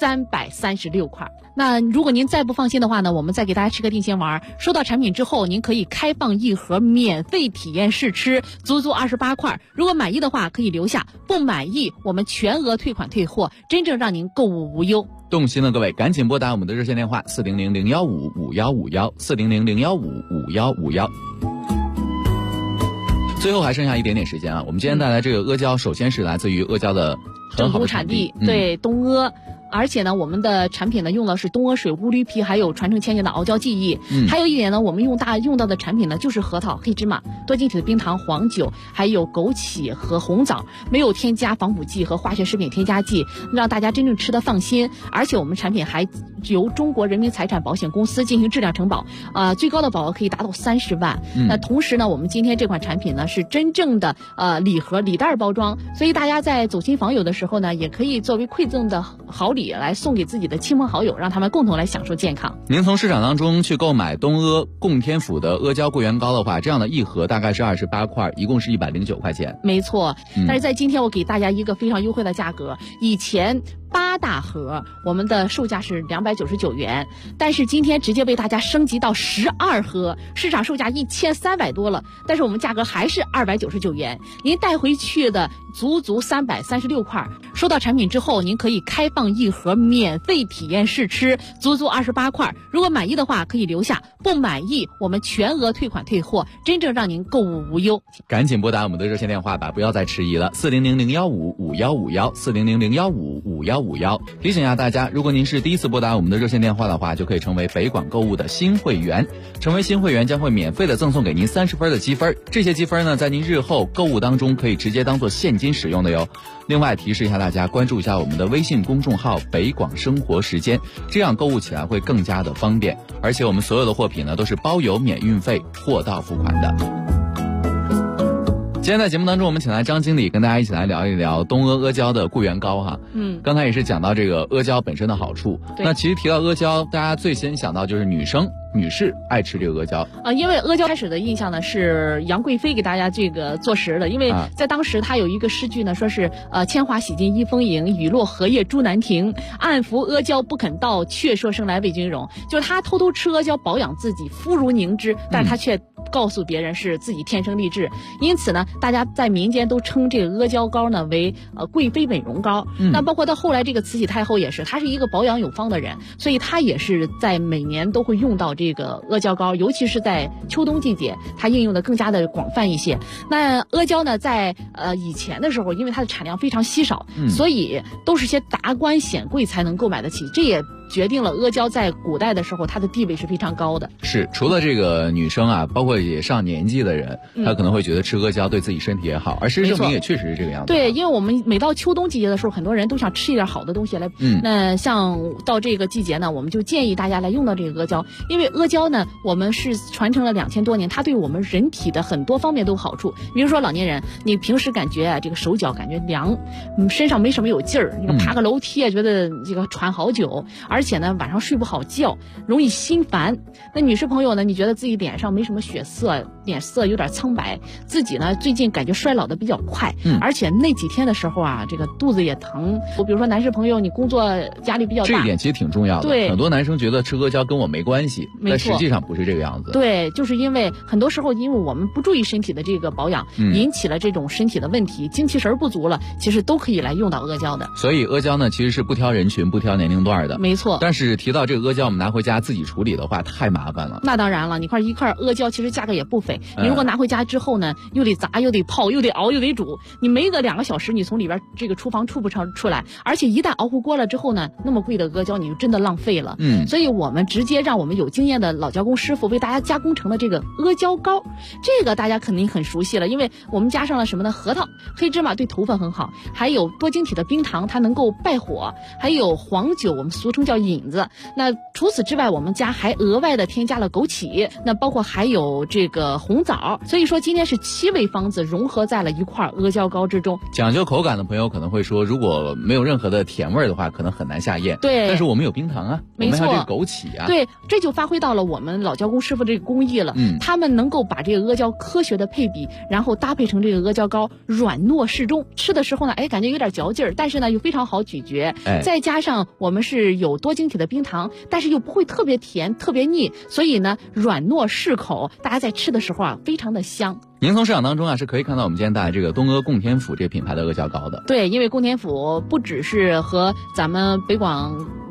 336块。那如果您再不放心的话呢，我们再给大家吃个定心丸，收到产品之后您可以开放1盒免费体验试吃，足28块。如果满意的话可以留下，不满意我们全额退款退货，真正让您购物无忧。 动心的各位赶紧拨打我们的热线电话400-015-5151，400-015-5151。最后还剩下一点点时间啊，我们今天带来这个阿胶，首先是来自于阿胶的很好的产地， 对，东阿。 而且呢，我们的产品呢用的是东阿水、乌驴皮，还有传承千年的熬胶技艺。还有一点呢，我们用到的产品呢就是核桃、黑芝麻、多晶体的冰糖、黄酒，还有枸杞和红枣，没有添加防腐剂和化学食品添加剂，让大家真正吃得放心。而且我们产品还由中国人民财产保险公司进行质量承保，最高的保额可以达到30万。那同时呢，我们今天这款产品呢是真正的礼盒礼袋包装，所以大家在走亲访友的时候呢，也可以作为馈赠的好礼来送给自己的亲朋好友，让他们共同来享受健康。 您从市场当中去购买东阿供天府的阿胶桂圆糕的话，这样的一盒大概是28块，一共是109块钱。 没错，但是在今天我给大家一个非常优惠的价格，以前8大盒我们的售价是299元，但是今天直接为大家升级到12盒，市场售价1300多了，但是我们价格还是299元。您带回去的足336块，收到产品之后，您可以开放一盒免费体验试吃，足28块。如果满意的话可以留下，不满意我们全额退款退货，真正让您购物无忧。 赶紧拨打我们的热线电话吧，不要再迟疑了，400-015-5151，400-015-5151。提醒一下大家，如果您是第一次拨打我们的热线电话的话，就可以成为北广购物的新会员。成为新会员将会免费的赠送给您30分的积分，这些积分呢，在您日后购物当中可以直接当做现金使用的哟。另外提示一下大家，关注一下我们的微信公众号北广生活时间，这样购物起来会更加的方便。而且我们所有的货品呢都是包邮免运费，货到付款的。今天在节目当中，我们请来张经理跟大家一起来聊一聊东阿阿胶的桂圆糕哈。刚才也是讲到这个阿胶本身的好处。那其实提到阿胶，大家最先想到就是女士爱吃这个阿胶因为阿胶开始的印象呢是杨贵妃给大家这个做食的，因为在当时她有一个诗句呢，说是铅华洗尽一风影，雨落荷叶朱难停，暗服阿胶不肯到，却说生来为君荣。就是她偷偷吃阿胶保养自己，肤如凝脂，但是她却告诉别人是自己天生丽质，因此呢，大家在民间都称这个阿胶糕呢为贵妃美容糕。那包括到后来这个慈禧太后也是，她是一个保养有方的人，所以她也是在每年都会用到这个阿胶糕，尤其是在秋冬季节，它应用的更加的广泛一些。那阿胶呢，在以前的时候，因为它的产量非常稀少，所以都是些达官显贵才能购买得起，这也决定了阿胶在古代的时候它的地位是非常高的。 是，除了这个女生啊，包括也上年纪的人，她可能会觉得吃阿胶对自己身体也好，而事实证明也确实是这个样子。 对，因为我们每到秋冬季节的时候，很多人都想吃一点好的东西来。那像到这个季节呢，我们就建议大家来用到这个阿胶，因为阿胶呢，我们是传承了2000多年，它对我们人体的很多方面都有好处。比如说老年人，你平时感觉这个手脚感觉凉，身上没什么有劲儿，你爬个楼梯啊，觉得这个喘好久，而且呢晚上睡不好觉，容易心烦。那女士朋友呢，你觉得自己脸上没什么血色，脸色有点苍白，自己呢最近感觉衰老的比较快，而且那几天的时候啊，这个肚子也疼。比如说男士朋友，你工作压力比较大， 这一点其实挺重要的。 对， 很多男生觉得吃阿胶跟我没关系，但实际上不是这个样子。 对，就是因为很多时候因为我们不注意身体的这个保养，引起了这种身体的问题，精气神不足了，其实都可以来用到阿胶的。 所以阿胶呢，其实是不挑人群、不挑年龄段的。 没错。 但是提到这个阿胶，我们拿回家自己处理的话，太麻烦了。 那当然了，一块阿胶其实价格也不菲。你如果拿回家之后呢，又得砸，又得泡，又得熬，又得煮，你没个2个小时，你从里边这个厨房出不出来。而且一旦熬糊锅了之后呢，那么贵的阿胶你就真的浪费了。所以我们直接让我们有经验的老胶工师傅为大家加工成了这个阿胶糕。这个大家肯定很熟悉了，因为我们加上了什么呢？核桃、黑芝麻对头发很好，还有多晶体的冰糖，它能够败火，还有黄酒，我们俗称叫引子。那除此之外，我们家还额外的添加了枸杞，那包括还有这个红枣。所以说今天是7味方子融合在了一块阿胶糕之中。 讲究口感的朋友可能会说，如果没有任何的甜味的话，可能很难下咽。 对， 但是我们有冰糖啊， 没错， 我们还有这个枸杞啊。 对，这就发挥到了我们老胶工师傅这个工艺了。他们能够把这个阿胶科学的配比，然后搭配成这个阿胶糕，软糯适中，吃的时候呢，感觉有点嚼劲儿，但是呢又非常好咀嚼。再加上我们是有多晶体的冰糖，但是又不会特别甜、特别腻，所以呢软糯适口，大家在吃的时候啊非常的香。 您从市场当中啊是可以看到我们今天带来这个东阿供天府这个品牌的阿胶糕的。 对，因为供天府不只是和咱们北广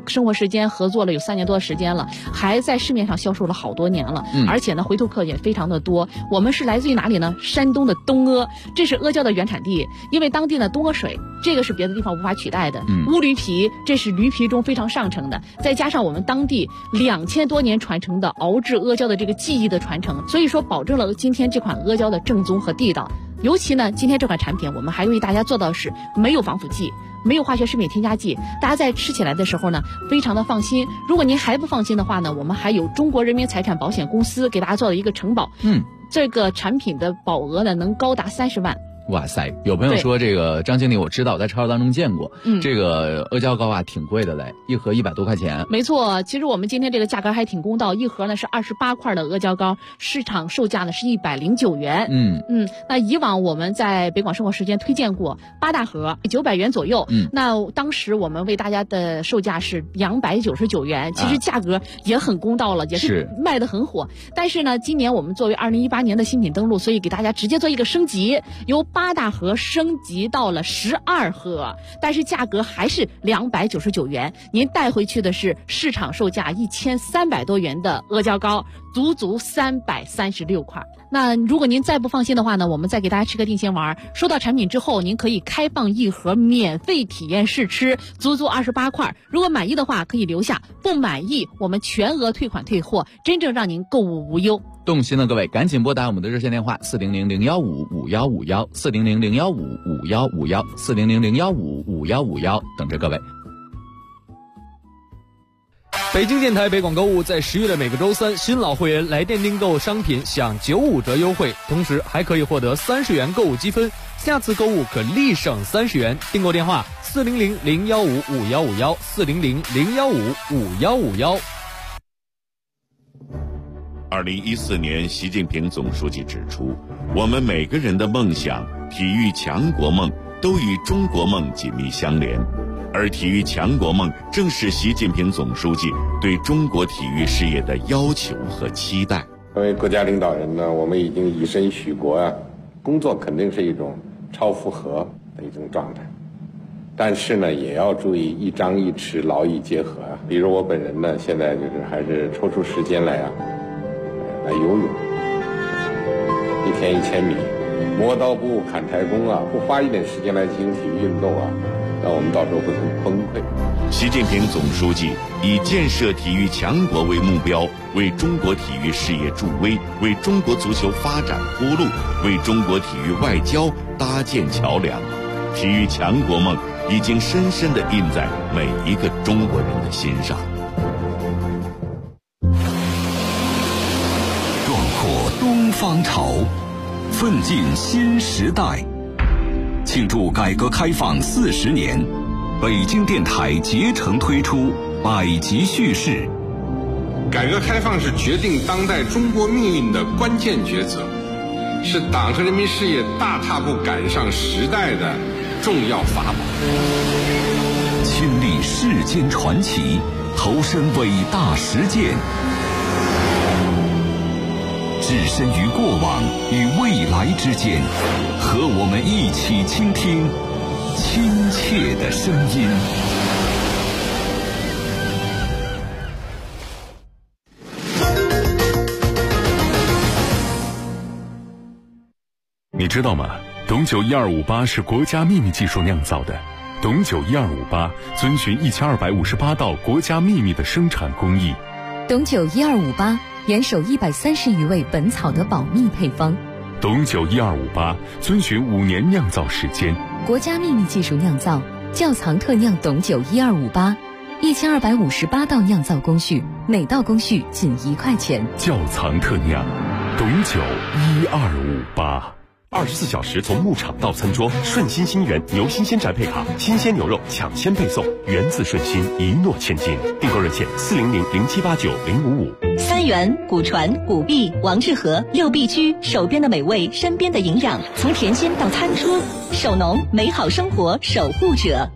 生活时间合作了有3年多的时间了，还在市面上销售了好多年了，而且呢回头客也非常的多。我们是来自于哪里呢？山东的东阿，这是阿胶的原产地，因为当地呢东阿水这个是别的地方无法取代的，乌驴皮这是驴皮中非常上乘的，再加上我们当地2000多年传承的熬制阿胶的这个技艺的传承，所以说保证了今天这款阿胶的正宗和地道。尤其呢，今天这款产品我们还为大家做到的是没有防腐剂，没有化学食品添加剂，大家在吃起来的时候呢，非常的放心。如果您还不放心的话呢，我们还有中国人民财产保险公司给大家做了一个承保，这个产品的保额呢能高达30万。 哇塞，有朋友说这个张经理我知道，在超市当中见过，这个阿胶糕啊挺贵的嘞，一盒100多块钱。 没错，其实我们今天这个价格还挺公道，一盒呢是28块的阿胶糕，市场售价呢是109元。那以往我们在北广生活时间推荐过8大盒900元左右，那当时我们为大家的售价是299元，其实价格也很公道了，也是卖得很火。但是呢，今年我们作为2018年的新品登陆，所以给大家直接做一个升级，由8大盒升级到了12盒，但是价格还是299元。您带回去的是市场售价1300多元的阿胶糕，足336块。那如果您再不放心的话呢，我们再给大家吃个定心丸。收到产品之后，您可以开放1盒免费体验试吃，足28块。如果满意的话可以留下，不满意我们全额退款退货，真正让您购物无忧。 动心的各位赶紧拨打我们的热线电话400-015-5151 400-015-5151 400-015-5151，等着各位。 北京电台北广购物在10月的每个周三，新老会员来电订购商品享95折优惠，同时还可以获得30元购物积分，下次购物可立省30元。订购电话400-015-5151 400-015-5151。 2014年，习近平总书记指出，我们每个人的梦想、体育强国梦都与中国梦紧密相连，而体育强国梦正是习近平总书记对中国体育事业的要求和期待。 作为国家领导人呢，我们已经以身许国啊，工作肯定是一种超负荷的一种状态，但是呢，也要注意一张一弛，劳逸结合啊。比如我本人呢，现在就是还是抽出时间来游泳，1天1000米，磨刀不误砍柴工啊，不花一点时间来进行体育运动啊，那我们到时候会很崩溃。 习近平总书记以建设体育强国为目标，为中国体育事业助威，为中国足球发展铺路，为中国体育外交搭建桥梁。体育强国梦已经深深地印在每一个中国人的心上。 东方潮，奋进新时代。庆祝改革开放40年，北京电台竭诚推出百集叙事。 改革开放是决定当代中国命运的关键抉择，是党和人民事业大踏步赶上时代的重要法宝。 亲历世间传奇，投身伟大实践，置身于过往与未来之间，和我们一起倾听亲切的声音。 你知道吗？董酒1258是国家秘密技术酿造的。董酒1258遵循1258道国家秘密的生产工艺。 董酒1258严守130余味本草的保密配方。 董酒1258遵循5年酿造时间， 国家秘密技术酿造，窖藏特酿董酒1258，1258道酿造工序，每道工序仅1块钱。 窖藏特酿，董酒1258。 24小时从牧场到餐桌，顺心新源牛新鲜宅配卡，新鲜牛肉抢先配送，源自顺心，一诺千金。订购热线400-0789-055。 三元、古传、古币、王致和6必居，手边的美味，身边的营养，从甜心到餐桌，手农美好生活守护者。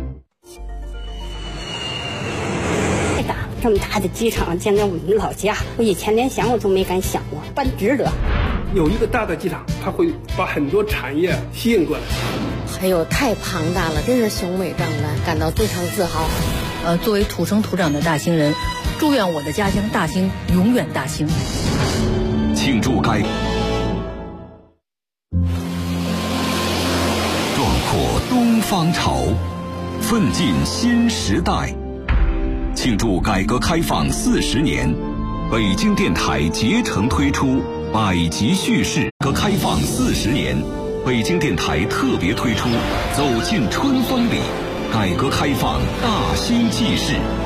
这么大的机场建在我们老家，我以前连想我都没敢想过，办值得。 有一个大的机场，它会把很多产业吸引过来。 哎呦，太庞大了，真是雄伟壮观，感到非常自豪。 作为土生土长的大兴人，祝愿我的家乡大兴永远大兴。 庆祝壮阔东方潮，奋进新时代。庆祝改革开放40年，北京电台竭诚推出百集叙事。改革开放40年，北京电台特别推出《走进春风里》，改革开放大兴纪事。